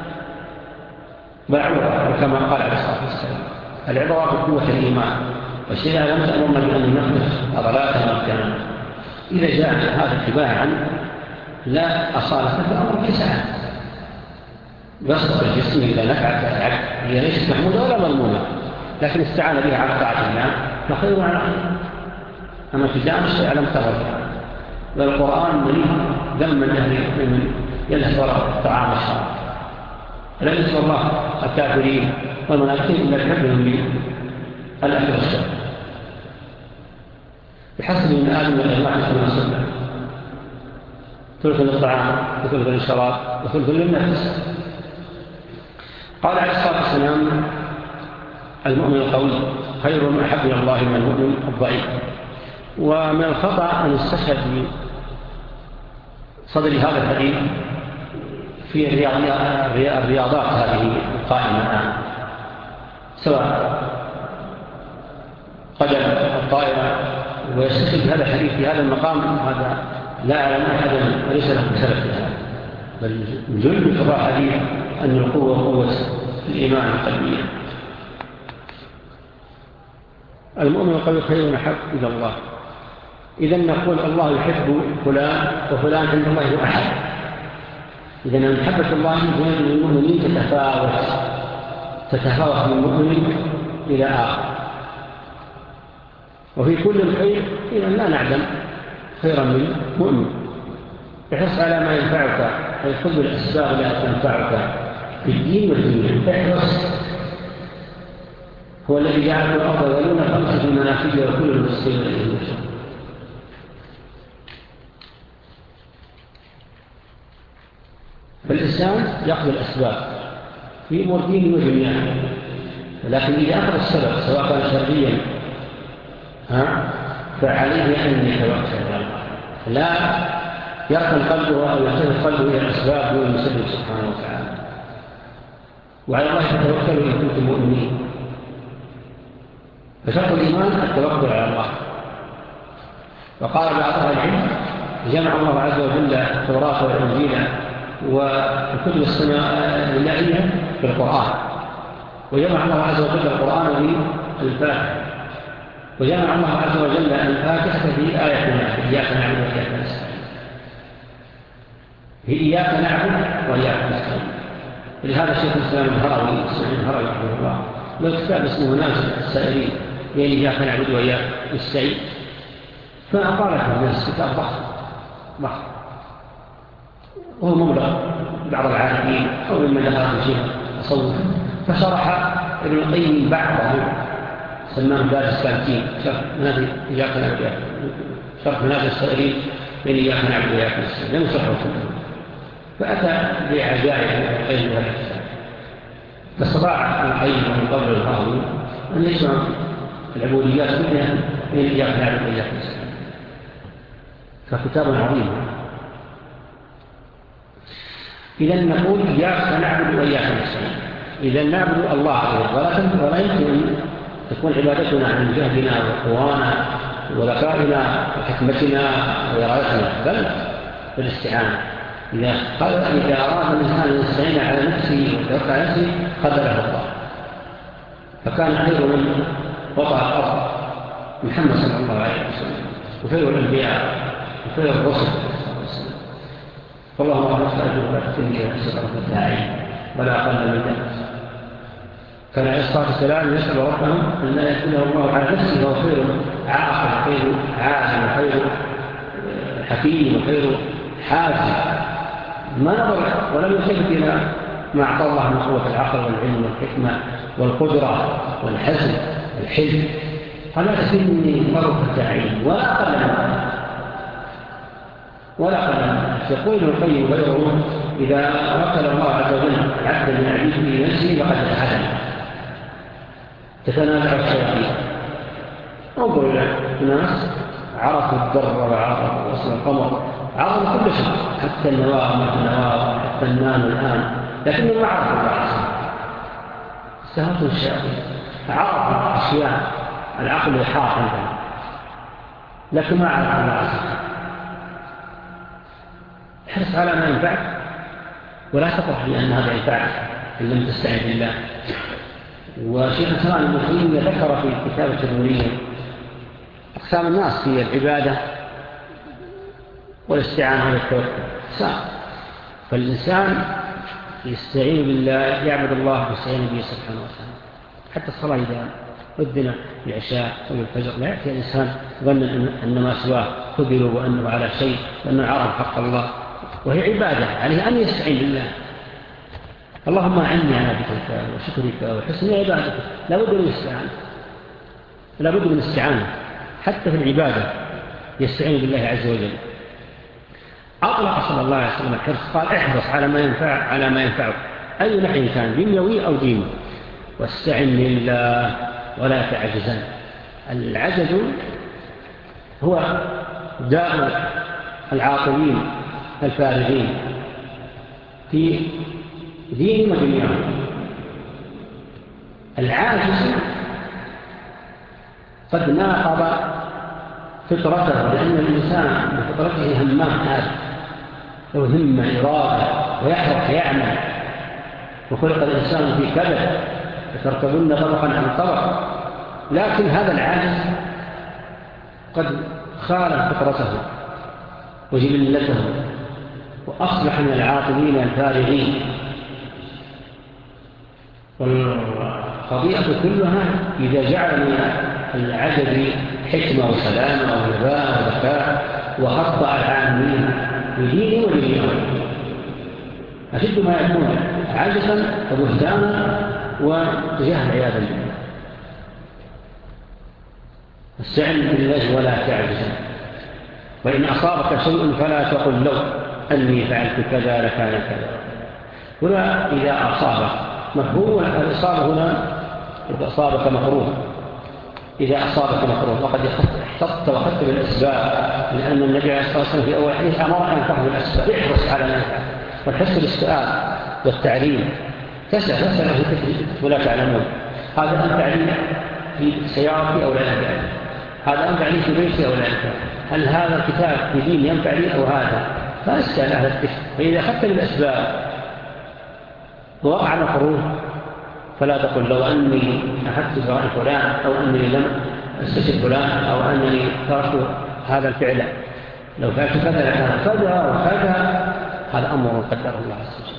بعوضة، كما قال عليه الصلاة والسلام: العبرة بقوة الإيمان، والشيء لم تأمرنا بأن نخلص عضلاتنا وكلامنا. إذا جاء هذا اتباعا لا أصالة فالأمر ليس عنه. بسط الجسم إذا نفعت العبد هي ليست محمودة ولا مضمونة، لكن استعان بها على طاعة الله فخير على خير. أما تجاه الشيء لم ترى بها. والقرآن مريد ذم من أهل من يلهث وراء طعام الشراب. لا يسوى الله الكافرين والمنافقين إلا بحبهم للأكل والشرب. بحسب من آدم والإجماع من السنة: ثلث للطعام وثلث للشراب وثلث للنفس. قال عليه الصلاة والسلام: المؤمن القوي خير وأحب إلى الله من المؤمن الضعيف. ومن الخطأ أن يستشهد بصدر هذا الحديث في الرياضات هذه القائمة الآن، سواء قدم الطائرة، ويستشهد بهذا الحديث في هذا المقام. هذا لا أعلم أحدا وليس له سبب في هذا، بل جل في الحديث أن القوة قوة الإيمان القلبية. المؤمن القوي خير ونحب إلى الله. إذن نقول الله يحب فلان وفلان عند الله هو أحد. إذن من محبة الله من المؤمنين تتفاوت تتفاوت من مؤمن إلى آخر. وفي كل الخير إذن لا نعلم خيرا من مؤمن. احرص على ما ينفعك، أي خذ الأسباب التي تنفعك في الدين والدنيا. احرص. هو الذي جعل الأرض ذلولا فامشوا في مناكبها وكل المسلمين إليه المشرق. فالإنسان يأخذ الأسباب في أمور دينه ودنياه، ولكن إذا أخذ السبب سواء كان شرعيا ها فعليه أن يتوكل على الله، لا يركن قلبه أو يرتفع قلبه إلى الأسباب دون المسبب سبحانه وتعالى. وعلى الله تتوكلوا إن كنتم مؤمنين. فشرط الإيمان التوكل على الله. وقال بعض أهل العلم جمع الله عز وجل التوراة والإنجيل والكتب السمائية في القرآن، وجمع الله عز وجل القرآن في الفاتحة، وجمع الله عز وجل الفاتحة في آية واحدة: إياك نعبد وإياك نستعين. هي إياك نعبد وإياك نستعين. لهذا شيخ الإسلام الهروي الهروي رحمه الله له كتاب اسمه نازل السائلين بين إياك نعبد وإياك نستعين، فأقال في الناس كتاب ضخم ضخم وهو مبلغ بعض العالمين أو ممن لها شيء تصوف، فشرح ابن القيم بعضه سماه باب السالكين شرح منازل إياك نعبد وإياك شرح منازل السائلين بين إياك نعبد وإياك نستعين، لم يشرحه كله، فأتى بعجائب ابن القيم وهذا الكتاب. فاستطاع ابن القيم من قبل الهاوي أن يجمع العبوديات كلها بين إياك نعبد وإياك نستعين، فكتاب عظيم. إذا نقول إياك نعبد وإياك نستعين، إذا نعبد الله ولا يمكن أن تكون عبادتنا عن جهدنا وقوانا وذكائنا وحكمتنا وإرادتنا، بل بالاستعانة. إذا قال إذا أراد الإنسان أن يستعين على نفسه ويتوكل على نفسه خذله الله، فكان خير من وضع الأرض محمد صلى الله عليه وسلم، وخير الأنبياء وخير الرسل. فاللهم أرسل أجل لا تتنجي السفر الداعي ولا أقل من ذلك. كان عليه الصلاة والسلام يسأل ربهم أن يكونه الله على نفسه وهو خير عاقل وخير عالم وخير حكيم وخير حازم، ما نظر ولم يلتفت إلى ما أعطى الله من قوة العقل والعلم والحكمة والقدرة والحزم والحلم. قال لا تسلني طرفة عين ولا أقل من ولا أقل من يقول ابن القيم غيره: إذا وكل الله عز وجل عبدا من عبيده نفسه فقد اتحدث تتنازع الشياطين. انظر إلى الناس عرفوا الضر وعرفوا وصل القمر، عرفوا كل شيء حتى النواه وما النواه حتى النام الآن، لكنهم ما عرفوا الله عز وجل. استهلكوا الشياطين، عرفوا أشياء العقل يحاط عندهم لكن ما عرفوا الله عز وجل. احرص على ما ينفعك ولا تطرح لأن هذا ينفعك إن لم تستعن بالله. وشيخ الإسلام ابن تيمية ذكر في الكتاب التدمرية أقسام الناس في العبادة والاستعانة والتوكل. فالإنسان يستعين بالله، يعبد الله ويستعين به سبحانه وتعالى. حتى الصلاة إذا أذن العشاء أو الفجر لا يأتي الإنسان ظن أن ما سواه خذلوا وأنه على شيء وأنه عرف حق الله، وهي عبادة عليه أن يستعين بالله. اللهم أعني على ذكرك وشكرك وحسن عبادتك. لا بد من الاستعانة، لا بد من الاستعانة حتى في العبادة يستعين بالله عز وجل. أطلق صلى الله عليه وسلم الحرص، قال احرص على ما ينفع على ما ينفعك أي نحو كان دنيوي أو ديني، واستعن لله ولا تعجزن. العجز هو داء العاطلين الفارغين في دين ودنياهم. العاجز قد ناقض فطرته، لأن الإنسان بفطرته همام هذا له همة إرادة ويحرق يعمل، وخلق الإنسان في كبد فتركبن طبقا عن طبق. لكن هذا العاجز قد خالف فطرته وجبلته وأصبح من العاطلين الفارغين. والقضية كلها إذا جعل من العجز حكمة وسلامة ونباء وذكاء وخطأ العالمين بدين ودينهم، أشد ما يكون عجزا وبهتانا وجهل عياذا بالله. استعن بالله ولا تعجزا، وإن أصابك شيء فلا تقل لو أني فعلت كذا لكان كذا. هنا إذا أصابك مفهوم الإصابة هنا إذا أصابك مكروه، إذا أصابك مكروه وقد واحتطت وأخذت بالأسباب، لأن النبي عليه الصلاة والسلام في أول حديث أمر أن تأخذ بالأسباب، احرص على نفسك والحرص بالسؤال والتعليم، تسأل تسأل ولا تعلمون. هذا أنفع لي في سيارتي أو لا ينفع لي، هذا أنفع لي في بيتي أو لا ينفع، هل هذا الكتاب في دين ينفع لي أو هذا؟ فأسأل أهل الذكر. فإذا أخذت بالأسباب ووقع مكروه فلا تقل لو أني أخذت برأي فلان أو أنني لم أستشر فلان أو أنني تركت هذا الفعل، لو فعلت كذا لكان كذا وكذا، هذا أمر قدره الله عز وجل.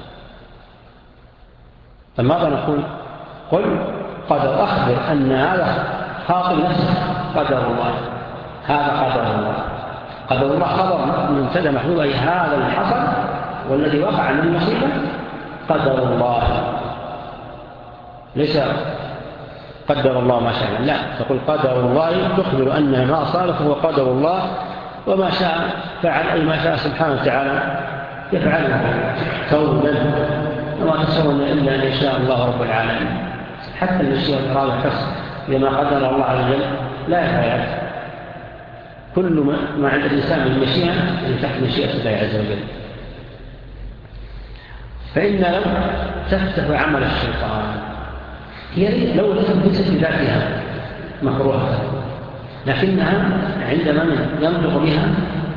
فماذا نقول؟ قل قدر، أخبر أن هذا خاطر نفسه قدر الله، هذا قدر الله. قدر الله خبر من سيدة محبوب، أي هذا الحصل والذي وقع من المصيبة قدر الله، ليس قدر الله ما شاء، لا، تقول قدر الله، تخبر أن ما أصابك هو قدر الله، وما شاء فعل، أي ما شاء سبحانه وتعالى يفعله كونا، وما تشعرون إلا أن يشاء الله رب العالمين. حتى المشيئة والإرادة تصل لما قدر الله عز وجل لا يفعل. كل ما عند الإنسان من مشيئة يعني تحت مشيئة الله عز وجل. فإن لو تفتح عمل الشيطان، هي لو ليست بذاتها مكروهة، لكنها عندما ينطق بها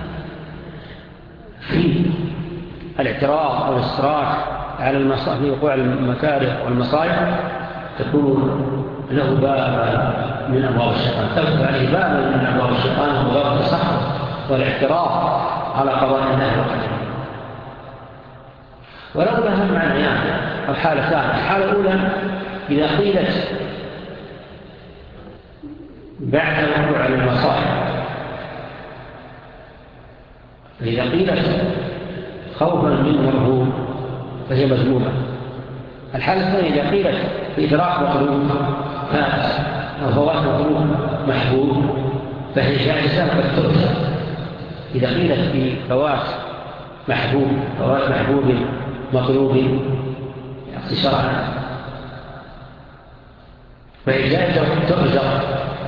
في الاعتراض أو الإصرار على المصائب في وقوع المكاره والمصائب تكون له باب من أبواب الشيطان، تفتح عليه باب من أبواب الشيطان، وهو باب التسخط والاعتراض على قضاء الله وقدره. ولو فهم معنى الحالتان، الحالة الأولى إذا قيلت بعد وقوع المصائب، إذا قيلت خوفا من مرهوب فهي مذمومة. الحالة الثانية إذا قيلت في إدراك مطلوب فات أو فوات مطلوب محبوب فهي جائزة قد تؤثر. إذا قيلت في فوات محبوب فوات محبوب مطلوب اختصارا فهي جائزة قد تؤثر.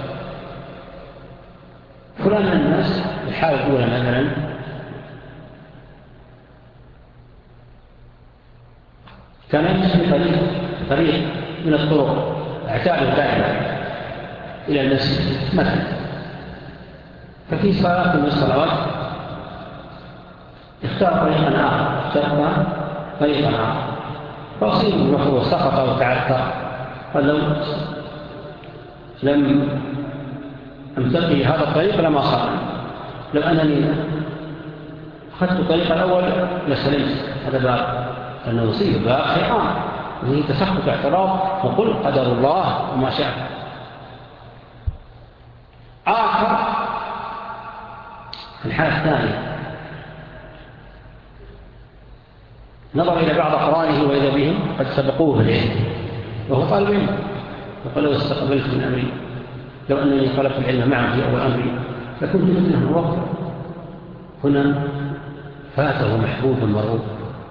فلان من الناس الحالة الأولى مثلا كان يمشي في طريق طريق من الطرق اعتاد دائما إلى المسجد مثلا، ففي صلاة من الصلوات اختار طريقا آخر، اختار طريقا آخر فأصيب المفروض سقط وتعثر، قال لو لم أمتقي هذا الطريق لما صار، لو أنني أخذت الطريق الأول لسلمت. هذا باب أنه يصيب باب شيطان، وهي تسخط اعتراض وقل قدر الله وما شاء. آخر الحالة الثانية نظر إلى بعض أقرانه وإذا بهم قد سبقوه في العلم وهو طالب علم، وقال لو استقبلت من أمري، لو أنني طلبت العلم معه في أول أمري لكنت مثله وقت. هنا فاته محبوب مرغوب،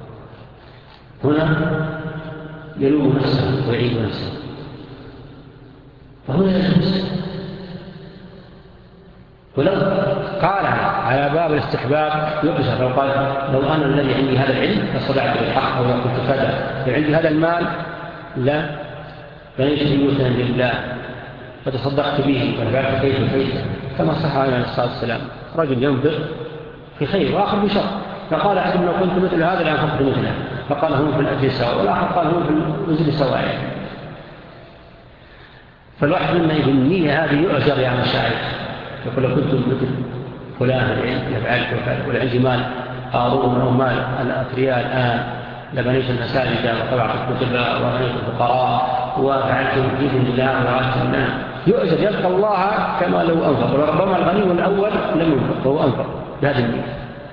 هنا يلوم نفسه ويعيد نفسه، فهنا يجوز. ولو قال على باب الاستحباب يؤجر، لو قال لو أنا الذي عندي هذا العلم فصدعت بالحق أو قلت كذا، لو عندي هذا المال لا بنيت بيوتا لله فتصدقت به وفعلت كيف كيف، كما صح عليه الصلاة والسلام رجل ينفق في خير وآخر بشر، فقال أحد لو كنت مثل هذا لأنفقت مثله، فقال هم في الأجر سواء، والآخر قال هم في الوزر سواء. فالواحد منا بالنية هذه يؤجر يا مشايخ، يقول لو كنت مثل فلان لفعلت وفعلت، ولعندي مال قارون أو مال الأثرياء الآن لبنيت المساجد وطبعت الكتب وبنيت الفقراء وفعلت بإذن الله وعلت الله، يؤجر يلقى الله كما لو أنفق. وربما الغني الأول لم ينفق وهو أنفق بهذه النية.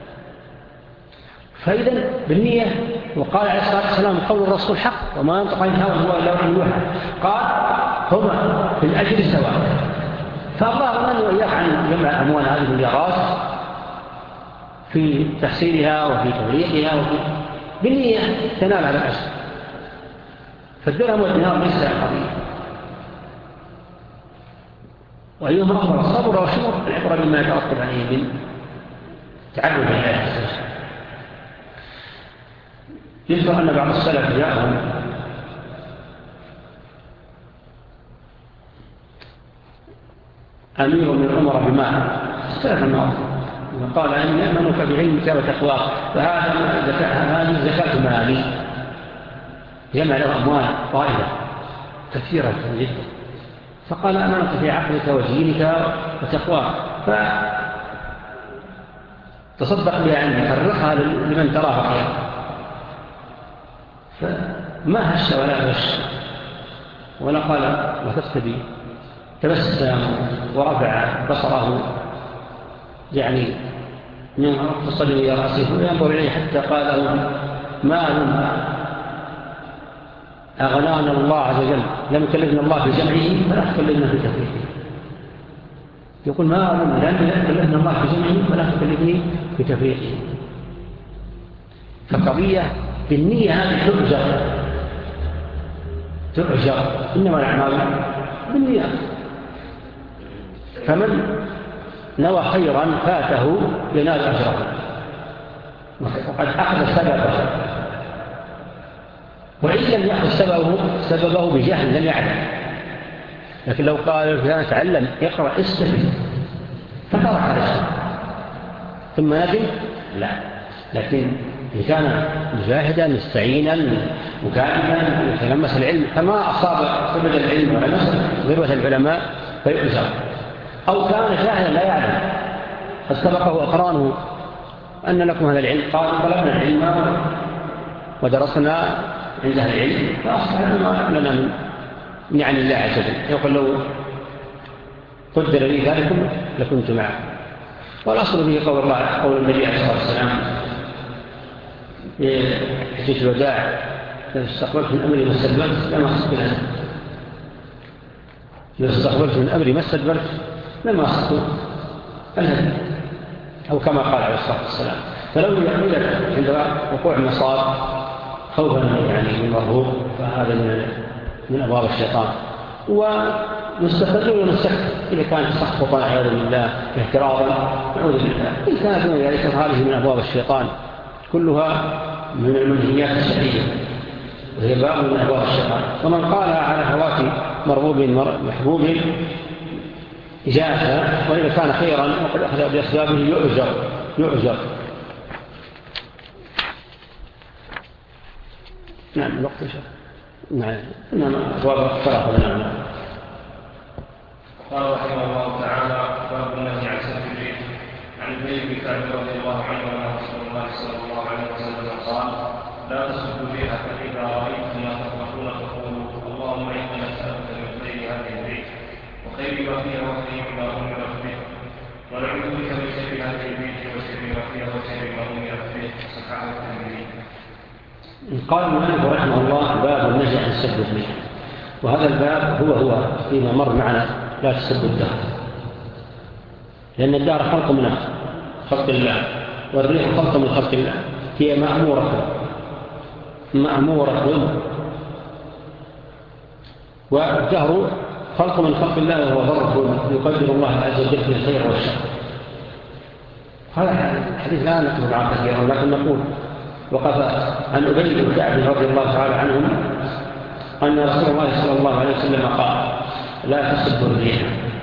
فإذا بالنية، وقال عليه الصلاة والسلام قول الرسول حق وما ينطق عن الهوى هو إلا وحي يوحى، قال هما في الأجر سواء. فالله من وإياك عن جمع أموال هذه المليارات في تحصيلها وفي تغليقها وفي بالنية تنال هذا الأجر. فالدرهم والدينار ليس قضية. وأيهما أفضل الصبر والشكر؟ العبرة بما يترتب عليه من تعبد الله عز وجل. يذكر أن بعض السلف جاءهم أمير من الأمراء بمال السلف الماضي قال أن يأمنك بعلمك وتقواك فهذا هذه زكاة مالي، جمع له أموال طائلة كثيرة جدا، فقال أمنك في عقلك ودينك وتقواك فتصدق بها عني، فرقها لمن تراه خير. فما هش ولا هش ولا قال وثقت بي، تبسم ورفع بصره يعني من فصل إلى رأسه وينظر إليه حتى قال له مال أغنانا الله عز وجل لم يكلفنا الله في جمعه فلا تكلفنا في تفريقه. يقول مال لم يكلفنا الله في جمعه فلا تكلفني في تفريقه. فقضية بالنية هذه تؤجر تؤجر إنما الأعمال بالنيات. فمن نوى خيرا فاته ينال أجره وقد أخذ سببه، وإن لم يأخذ سببه, سببه بجهل لم يعلم. لكن لو قال فلان تعلم اقرأ استفد فترك هذا الشيء ثم ندم لا، لكن إن كان مجاهدا مستعينا مكاتبا يتلمس العلم فما أصاب سبب العلم ولمس ذروة العلماء فيؤجر، أو كان جاهلا لا يعلم قد سبقه أقرانه أن لكم هذا العلم، قال طلبنا العلم ودرسنا عند أهل العلم فأصبح لنا من نعم الله عز وجل. يقول لو قدر لي ذلك لكنت معه. والأصل به قول الله قول النبي عليه الصلاة والسلام في حجة الوداع لو استقبلت من أمري ما استدبرت لما أصبت الهدى، لو استقبلت من أمري ما استدبرت لما أصبت الهدى، أو كما قال عليه الصلاة والسلام. فلو يقولك عند وقوع المصاب خوفا يعني من مرهوب فهذا من من أبواب الشيطان. ومستقر ومستكر إذا كان تسخطا عياذا بالله احتراضا نعوذ بالله، إن كانت من ذلك هذه من أبواب الشيطان كلها من المنهيات الشرعية وهي باب من أبواب الشيطان. ومن قالها على هوات مرغوب محبوب جاءها، وإذا كان خيرا وقد أخذ بأسبابه يؤجر يؤجر. نعم الوقت شاء نعم إنما أبواب الصلاة ونعم. قال رحمه الله تعالى باب النهي عن سب الريح. عن ابي بن كعب رضي الله عنه ان رسول الله صلى الله عليه وسلم قال لا تسبوا الريح فاذا رايتم ما تكرهون فقولوا اللهم انا نسالك من خير هذه الريح وخير ما فيها وخير ما امرت به، ونعوذ بك من شر هذه الريح وشر ما فيها وشر ما امرت به. صححه الترمذي. قال المؤلف رحمه الله باب النهي عن سب الريح، وهذا الباب هو هو فيما مر معنا لا تسب الدهر، لأن الدهر خلق من خلق الله والريح خلق من خلق الله، هي مأمورة مأمورة والدهر خلق من خلق الله وهو ظرف يقدر الله عز وجل في الخير والشر. هذا الحديث لا نقول معه كثيرا، ولكن نقول وقف عن أبي بن كعب رضي الله تعالى عنهم أن رسول الله صلى الله عليه وسلم قال لا تسبوا الريح.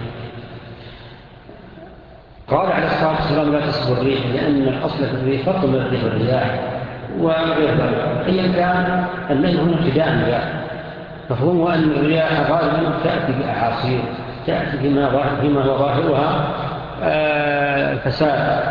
قال عليه الصلاة والسلام لا تسبوا الريح لأن الأصل في الريح فرق من الريح والرياح وغير ذلك. أيا كان النهي هنا ابتداء ذلك، مفهومه أن الرياح غالبا تأتي بأعاصير، تأتي بما هو ظاهرها الفساد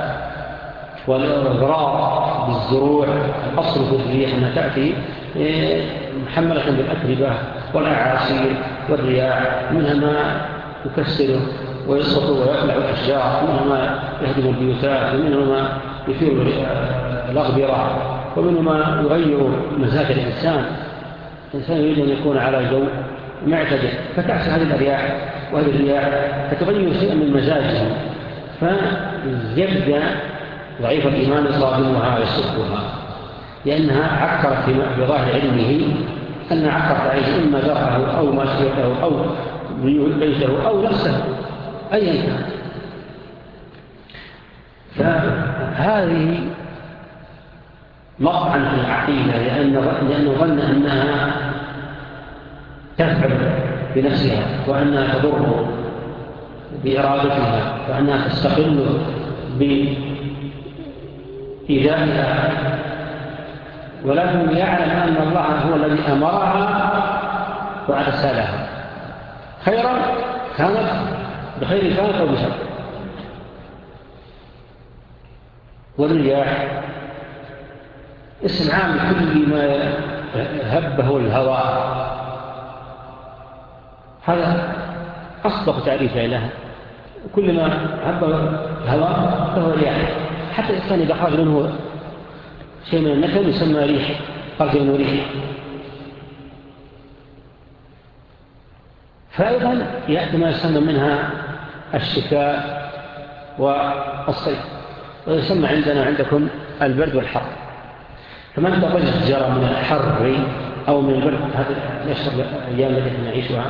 والإضرار بالزروع. الأصل في الريح أنها تأتي محملة بالأتربة والأعاصير والرياح، منها ما يكسر ويسقط ويقلع الأشجار، منها ما يهدم البيوتات، ومنها ما يثير الأغبرة، ومنها ما يغير مزاج الإنسان. الإنسان يريد أن يكون على جو معتدل فتأتي هذه الرياح وهذه الرياح فتغير شيئا من مزاجه، فيبدأ ضعيف الإيمان يصادمها ويسبها، لأنها عكرت في ظاهر علمه أنها عكرت عليه إما زرعه أو ماشيته أو بيته أو نفسه، أيا كان. فهذه مطعن في العقيدة، لأنه ظن أنها تفعل بنفسها وأنها تضر بإرادتها وأنها تستقل بإيذائها، ولكن يعلم أن الله هو الذي أمرها وأرسلها، خيرا كانت بخير كانت أو بشر. والرياح اسم عام لكل ما هبه الهواء، هذا أصدق تعريف لها. كل ما هبه الهواء فهو رياح. حتى الإنسان إذا خرج منه شيء من النكم يسمى ريح، خرج منه ريح. فأيضا يأتي ما يسمى منها الشتاء والصيف، ويسمى عندنا عندكم البرد والحر. فمن تضجر من الحر أو من البرد هذه الأشهر الأيام التي نعيشها،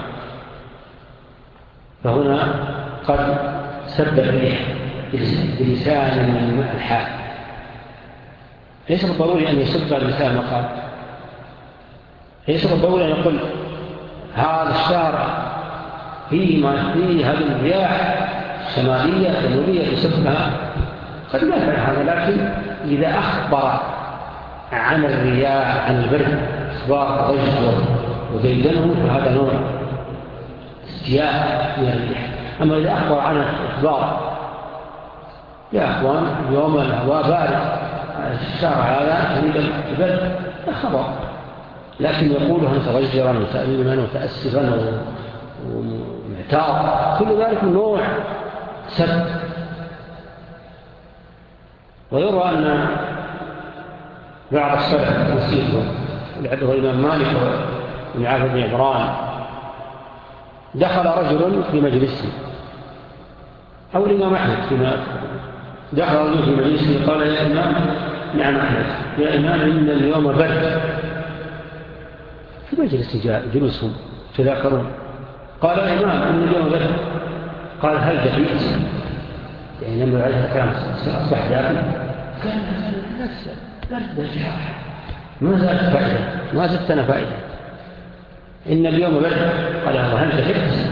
فهنا قد سب الريح بلسان من الحال. ليس بالضروري أن يسب اللسان مقال، ليس بالضروري أن يقول هذا الشهر فيه ما فيه هذه الرياح الشمالية الجنوبية يسبها، قد لا يفعل هذا. لكن إذا أخبر عن الرياح عن البرد أخبار تضجر وديدنه فهذا نوع استياء من الريح. أما إذا أخبر عنه إخبار يا أخوان اليوم الهواء بارد الشهر هذا شديد البرد، خبر. لكن يقولها متضجرا وتألما وتأسفا ومعتاض، كل ذلك نوع سب. ويرى أن بعض السلف نسيته لعده الإمام مالك ومعاذ بن عبران، دخل رجل في مجلسه أو الإمام أحمد فيما دخل رجل في مجلسه قال يا إمام، نعم أحمد، يا إمام إن اليوم برد. في مجلس جلوسهم تذاكرون، قال يا إمام إن اليوم برد. قال هل دفيت؟ يعني لما رأيت كلام أصبح دافئ. قال لا تسأل برد الجراح، ما زالت فائدة، ما زدتنا فائدة، إن اليوم برد. قال هل دفيت؟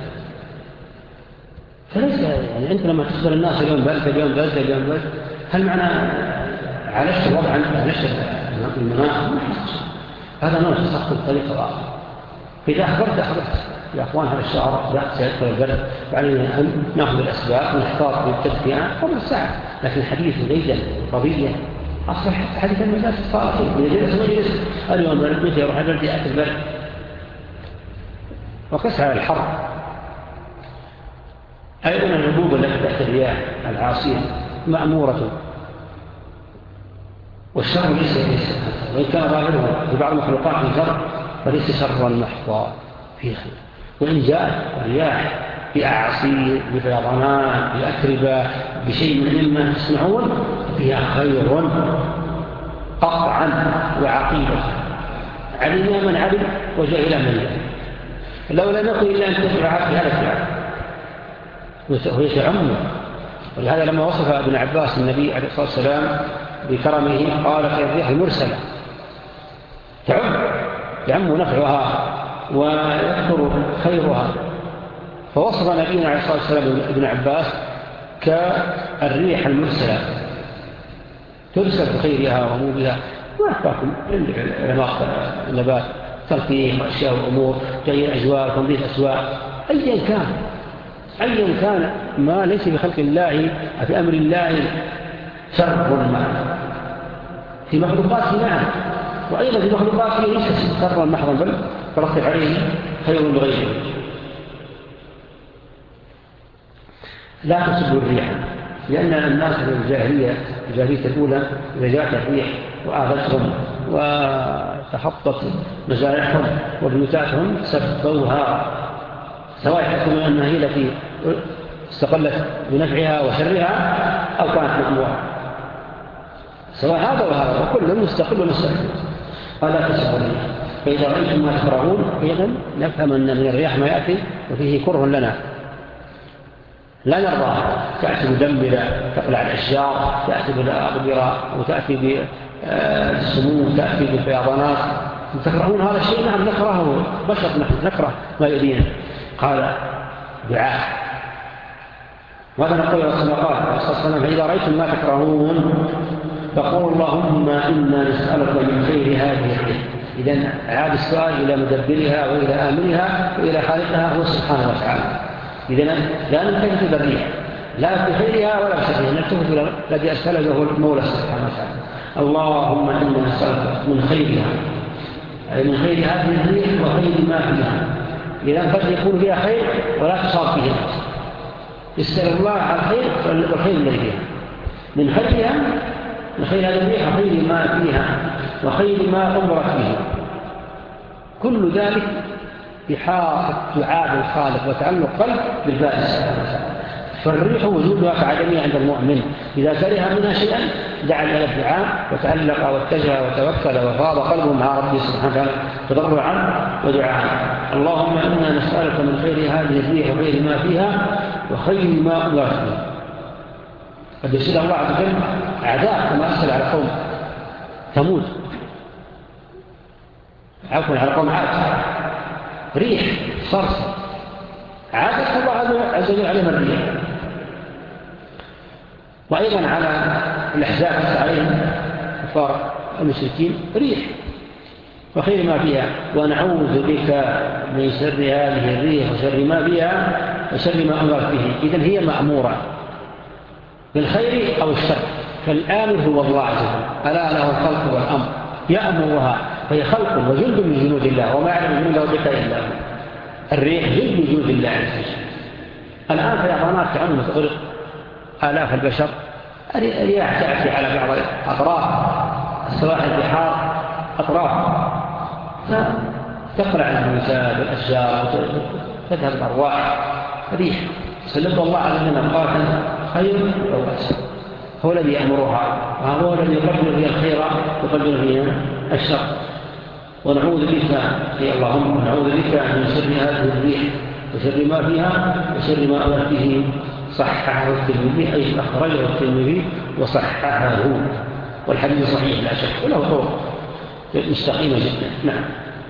فليس يعني أنت لما تخبر الناس اليوم برد اليوم برد اليوم برد، هل معنى عالجت الوضع عالجت المناخ؟ هذا نوع تسخط بطريقة أخرى. فإذا أخبرت أخبرت يا أخوان هذا الشهر لا سيدخل البرد، وعلينا أن نأخذ الأسباب ونحتاط بالتدفئة قبل الساعة. لكن حديث ليلا رضية أصبح حديث المجالس الصالحين من يجلس مجلس اليوم برد متى يروح البرد يأتي البرد. وقس على الحر أيضا العبوب التي تحت الرياح العاصية مأمورة، والشر ليس ليس وإن كان ظاهره في بعض المخلوقات في شر فليس شرا محضا فيه خير. وإن جاءت الرياح بأعاصير بفيضانات بأتربة بشيء مما تسمعون فيها خير قطعا وعقيدة، علم من علم وجهل من جهل. لو لم يكن إلا أن تفعل في هذا الفعل وهي تعمه. ولهذا لما وصف ابن عباس النبي عليه الصلاة والسلام بكرمه قال في الريح المرسلة تعم يعم نفعها ويكثر خيرها. فوصف نبينا عليه الصلاة والسلام ابن عباس كالريح المرسلة ترسل بخيرها وهمومها. وأحباكم علماء النبات تلقيح وأشياء وأمور تغيير أجواء تنظيف أسواق أيا كان أيا كان ما ليس بخلق الله في أمر الله شر معه في مخلوقاته معه، وأيضا في مخلوقاته ليس شرا محضا بل ترتب عليه خير بغيره. لا تسبوا الريح، لأن الناس في الجاهلية الجاهلية الأولى إذا جاءت الريح وآذتهم وتخطت مزارعهم وبيوتاتهم سبوها، سواء يحكم أنها هي التي استقلت بنفعها وشرها أو كانت مأمورة، سواء هذا وهذا وكل مستقل ومستقل. فلا تسبوا الريح، فإذا رأيتم ما تكرهون أيضا نفهم أن من الرياح ما يأتي وفيه كره لنا. لا نرضاها، تأتي مدمرة تقلع الأشجار، تأتي بالأغبرة وتأتي بالسموم، تأتي بالفيضانات. تكرهون هذا الشيء؟ نعم نكرهه، بشر نحن نكره ما يؤذينا. قال دعاء، وهذا نقول يا رسول الله عليه الصلاة والسلام فإذا رأيتم ما تكرهون فقولوا اللهم إنا نسألك من خير هذه الريح. إذن عاد السؤال إلى مدبرها وإلى آمرها وإلى خالقها هو سبحانه وتعالى. إذن لا نلتفت إلى الريح لا بخيرها ولا بشرها، نلتفت إلى الذي أسأله هو المولى سبحانه وتعالى. اللهم إنا نسألك من خيرها، أي من خير هذه الريح وخير ما فيها. إذن قد يكون فيها خير ولا تصاب فيها، يسأل الله على الخير والخير الذي فيها. من خيرها، من خير هذه الريح وخير ما فيها وخير ما أمرت به. كل ذلك بحاصة دعاء الخالق وتعلق قلب بالباري سبحانه وتعالى. فالريح وجودها كعدمية عند المؤمن، إذا كره منها شيئا دعا إلى الدعاء وتعلق واتجه وتوكل وفاض قلبه مع ربه سبحانه وتعالى تضرعا ودعاء. اللهم إنا نسألك من خير هذه الريح وخير ما فيها وخير ما أمرت به. قد يسأل الله عز وجل عذاب كما أسأل على قوم ثمود، عفوا على قوم عاد، ريح صرصر عادت الله عز وجل عليهم الريح. وأيضا على الأحزاب عليهم كفار المشركين ريح وخير ما فيها. ونعوذ بك من شر هذه الريح وشر ما فيها وشر ما أمرت به. إذن هي مأمورة بالخير أو الشر، فالآمر هو الله عز وجل، ألا له الخلق والأمر، يأمرها، فهي خلق وجند من جنود الله، وما يعلم جنود ربك إلا هو. الريح جند من جنود الله عز وجل. الآن فيضانات تعم وتغرق آلاف البشر، الرياح تأتي على بعض أطراف السواحل البحار أطراف فتقلع النساء والأشجار وتذهب الأرواح. ريح سلط الله على أننا قاتل خير أو أسر، هو الذي يأمرها وهو الذي يقدر فيها الخير ويقدر فيها الشر. ونعوذ بك يا اللهم نعوذ بك من شر هذه الريح وشر ما فيها وشر ما أمرت به. صححه الترمذي، أي أخرجه الترمذي وصححه، والحديث صحيح لا شك وله طرق مستقيمة جدا. نعم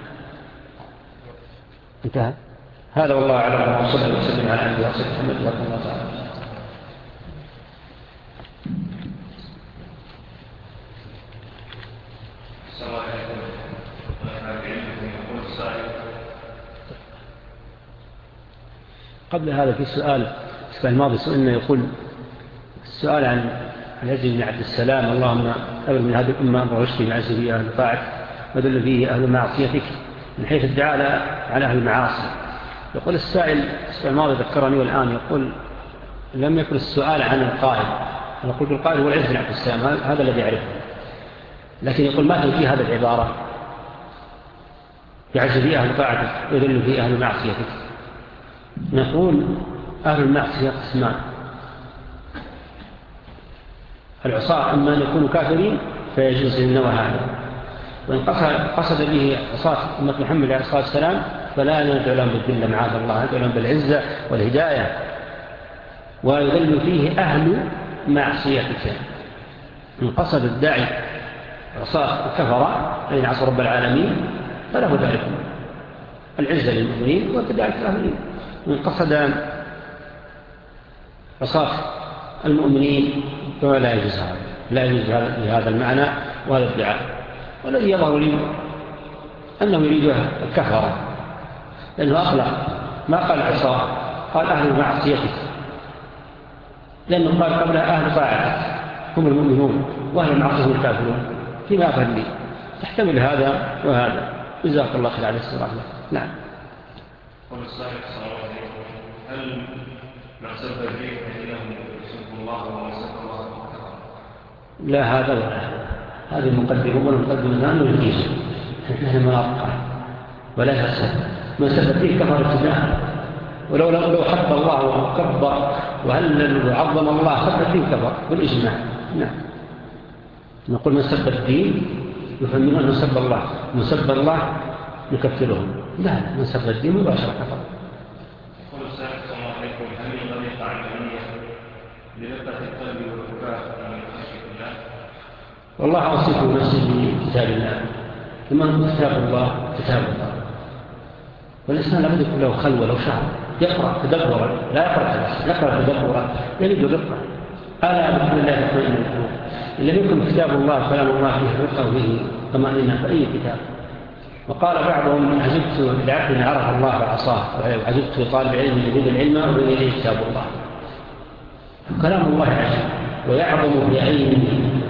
انتهى هذا والله أعلم، وصلى الله وسلم على عبده ورسوله محمد صلى الله عليه وسلم. السلام عليكم. يقول السائل قبل هذا في سؤال السؤال الماضي سئلنا، يقول السؤال عن العز بن عبد السلام: اللهم أبر من هذه الأمة أمر رشدي من عز فيه أهل طاعتك ودل فيه أهل معصيتك، من حيث الدعاء على أهل المعاصي. يقول السائل السؤال الماضي ذكرني والآن يقول لم يكن السؤال عن القائل، أنا قلت القائل هو العز بن عبد السلام، هذا الذي يعرفه، لكن يقول ما تجي هذا العبارة يعز فيه أهل طاعتك ويذل فيه أهل معصيتك. نقول أهل المعصية قسمان: العصاة أما أن يكونوا كافرين فيجوز للنوى هذا، وإن قصد به عصاة أمة محمد عليه الصلاة والسلام فلا ندعو لهم بالذلة معاذ الله، ندعو لهم بالعزة والهداية، ويذل فيه أهل معصيتك. إن قصد الداعي عصاة الكفرة الذين عصوا رب العالمين فله ذلك العزة للمؤمنين والتداعي الكافرين. إن قصد عصاة المؤمنين فلا يجوز هذا، لا يجوز بهذا المعنى وهذا الدعاء. والذي يظهر لي أنه يريد الكفرة، لأنه أطلق ما قال عصاة، قال أهل معصيتك، لأنه قال قبلها أهل طاعتك هم المؤمنون وأهل المعصية هم الكافرون، فيما أفهم لي تحتمل هذا وهذا. جزاك الله خير عليه الصلاة والسلام. نعم. قول السائل صلى الله عليه وسلم: هل من سب الريح فإنه يسب الله ويسب الله؟ لا هذا ولا هذا، هذه المقدمة والمقدمة ثانية والجيزة، نحن ما أبقى ولا يسب. من سب الريح كفر ابتداء، ولو لو حب الله وكبر وهلل وعظم الله سب الدين كفر بالإجماع. نعم. نقول من سب الدين يفهمون أنه سب الله، من سب الله يكفرهم. لا، من سب الدين مباشرة كفر. يقول السائل صلى الله عليه وسلم: هل ينبغي تعلم والله أوصيكم نفسي بكتاب الله، لما نقول كتاب الله كتاب الله، والإنسان لابد يكون له خلوة لو شهر يقرأ تدبرا، لا يقرأ بس يقرأ تدبرا يجد الرقة. ألا بكل الله تطمئن القلوب. إن لم يكن كتاب الله كلام الله فيه رقة وفيه طمأنينة فأي كتاب. وقال بعضهم عجبت لعبد عرف الله فعصاه، وعجبت لطالب علم يريد العلم وبين يديه كتاب الله. كلام الله عجيب ويعظم في عين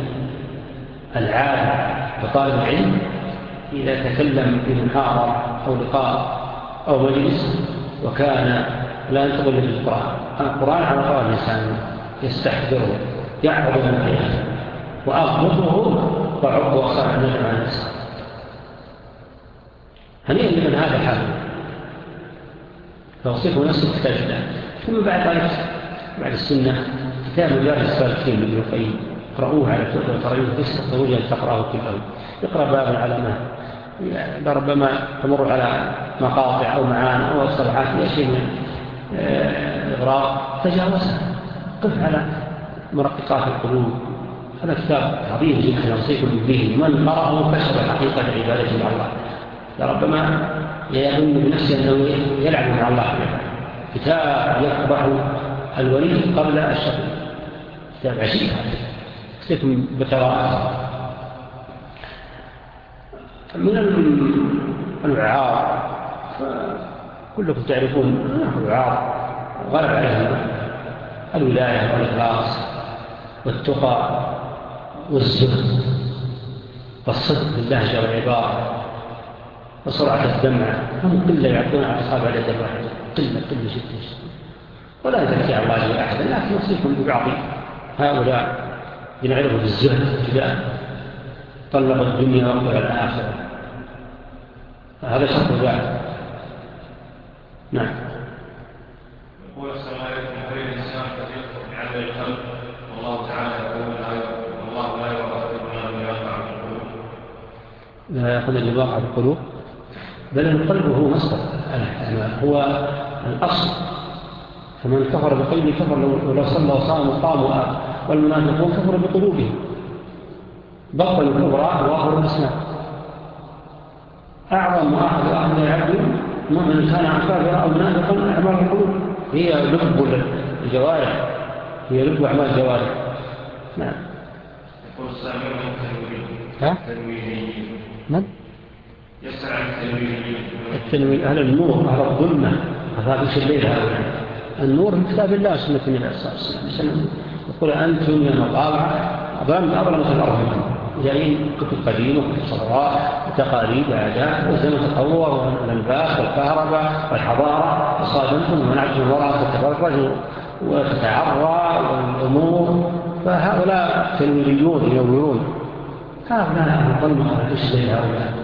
العالم وطالب العلم إذا تكلم في محاضرة أو لقاء أو مجلس وكان لا ينتظر للقرآن. القرآن على طال الإنسان يستحضره يعظم فيه وأغمضه وعب وصار ندم عن نفسه. هنيئا لمن هذا حاله. فوصفه نفسه كتاب الله. ثم بعد ذلك بعد السنة كتاب مجال السالكين لابن القيم اقرأوه على فكرة وترين تستطيعون أن تقرأه كله. اقرأ بابا على ما لربما تمر على مقاطع أو معاني أو صفحات فيها شيء من الإغراء تجاوزها. قف على مرققات القلوب. هذا كتاب عظيم جدا أوصيكم به. من قرأه كشف حقيقة العبادة مع الله. لربما يظن بنفسه أنه يلعب مع الله. كتاب يقبح الولي قبل الشقي. كتاب عجيب أوصيكم بتراء. من الوعاظ فكلكم تعرفون الوعاظ غلب عليهم الولاية والإخلاص والتقى والزهد والصدق باللهجة والعبارة وسرعة الدمع. هم كله يعطون على أصحاب على الدمع قلة قلة جدا ولا يذكي على الله أحدا. لكن نصيكم ببعض هؤلاء ينعرفوا بالزهد ابتداء طلب الدنيا وقل الآخرة. هذا شرط ذلك. نعم. يقول السلام عليكم. هل الإنسان قد يكفر بعمل القلب والله تعالى يقول والله لا يغفر ما لم يقع في القلوب؟ لا يأخذ اللي واقع في القلوب، بل القلب هو مصدر الأعمال، هو الأصل. فمن كفر بقلبه كفر ولو صلى وصام وقام. والمنافقون كفروا بقلوبهم بطل الكبرى وآخر الإسلام. أعظم واحد واحد العبد مؤمن كان كافرا أو منافقا أعمال القلوب هي لب الجوارح، هي لب أعمال الجوارح. نعم. يقول السامعون التنويري. ها؟ التنويري. من؟ يسأل عن التنويري. التنوير أهل النور أهل الظلمة هذا في الليل. هؤلاء النور من كتاب الله سنة النبي صلى الله عليه وسلم. يقول أنتم يا مطالعة أظلم أظلمة الأرض منكم جايين كتب قديمة وكتب صغراء وتقاليد وعادات وزمن التطور والأنباء والكهرباء والحضارة وصادمتم ومنعتم الوراء تتبرج وتتعرى والأمور. فهؤلاء تنويريون ينورون. هؤلاء أهل الظلمة على إيش زي هؤلاء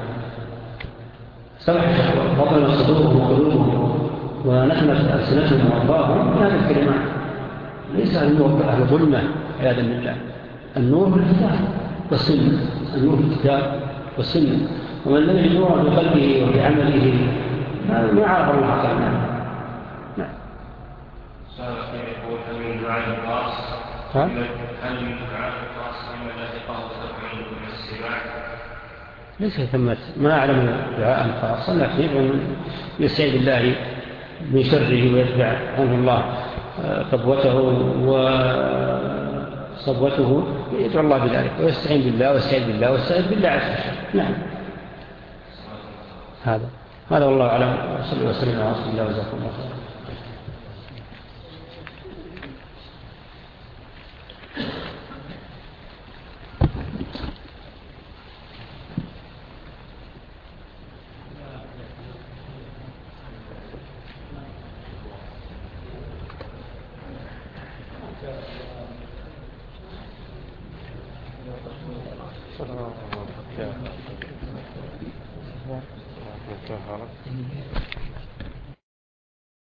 سمح بطل صدورهم وقلوبهم ونحن ألسنتهم وأرضاهم بهذه الكلمات. ليس النور أهل ظلمة عياذا بالله. النور بالكتاب والسنة. النور بالكتاب والسنة. ومن الذي نور بقلبه وبعمله ما عرف الله قلنا. نعم. سؤال يقول هل من دعاء الخاص هل من دعاء الخاص لمن لحقه سبع من السباع؟ ليس ثمة ما أعلم دعاء خاصا، لكن يدعو يستعيذ بالله من شره ويدفع عنه الله قبوته وصبوته. يدعو الله بذلك ويستعين بالله ويستعيذ بالله ويستعيذ بالله عز وجل. نعم. هذا هذا والله أعلم. صلى الله وسلم على رسول الله وجزاكم الله خيرا. Yeah.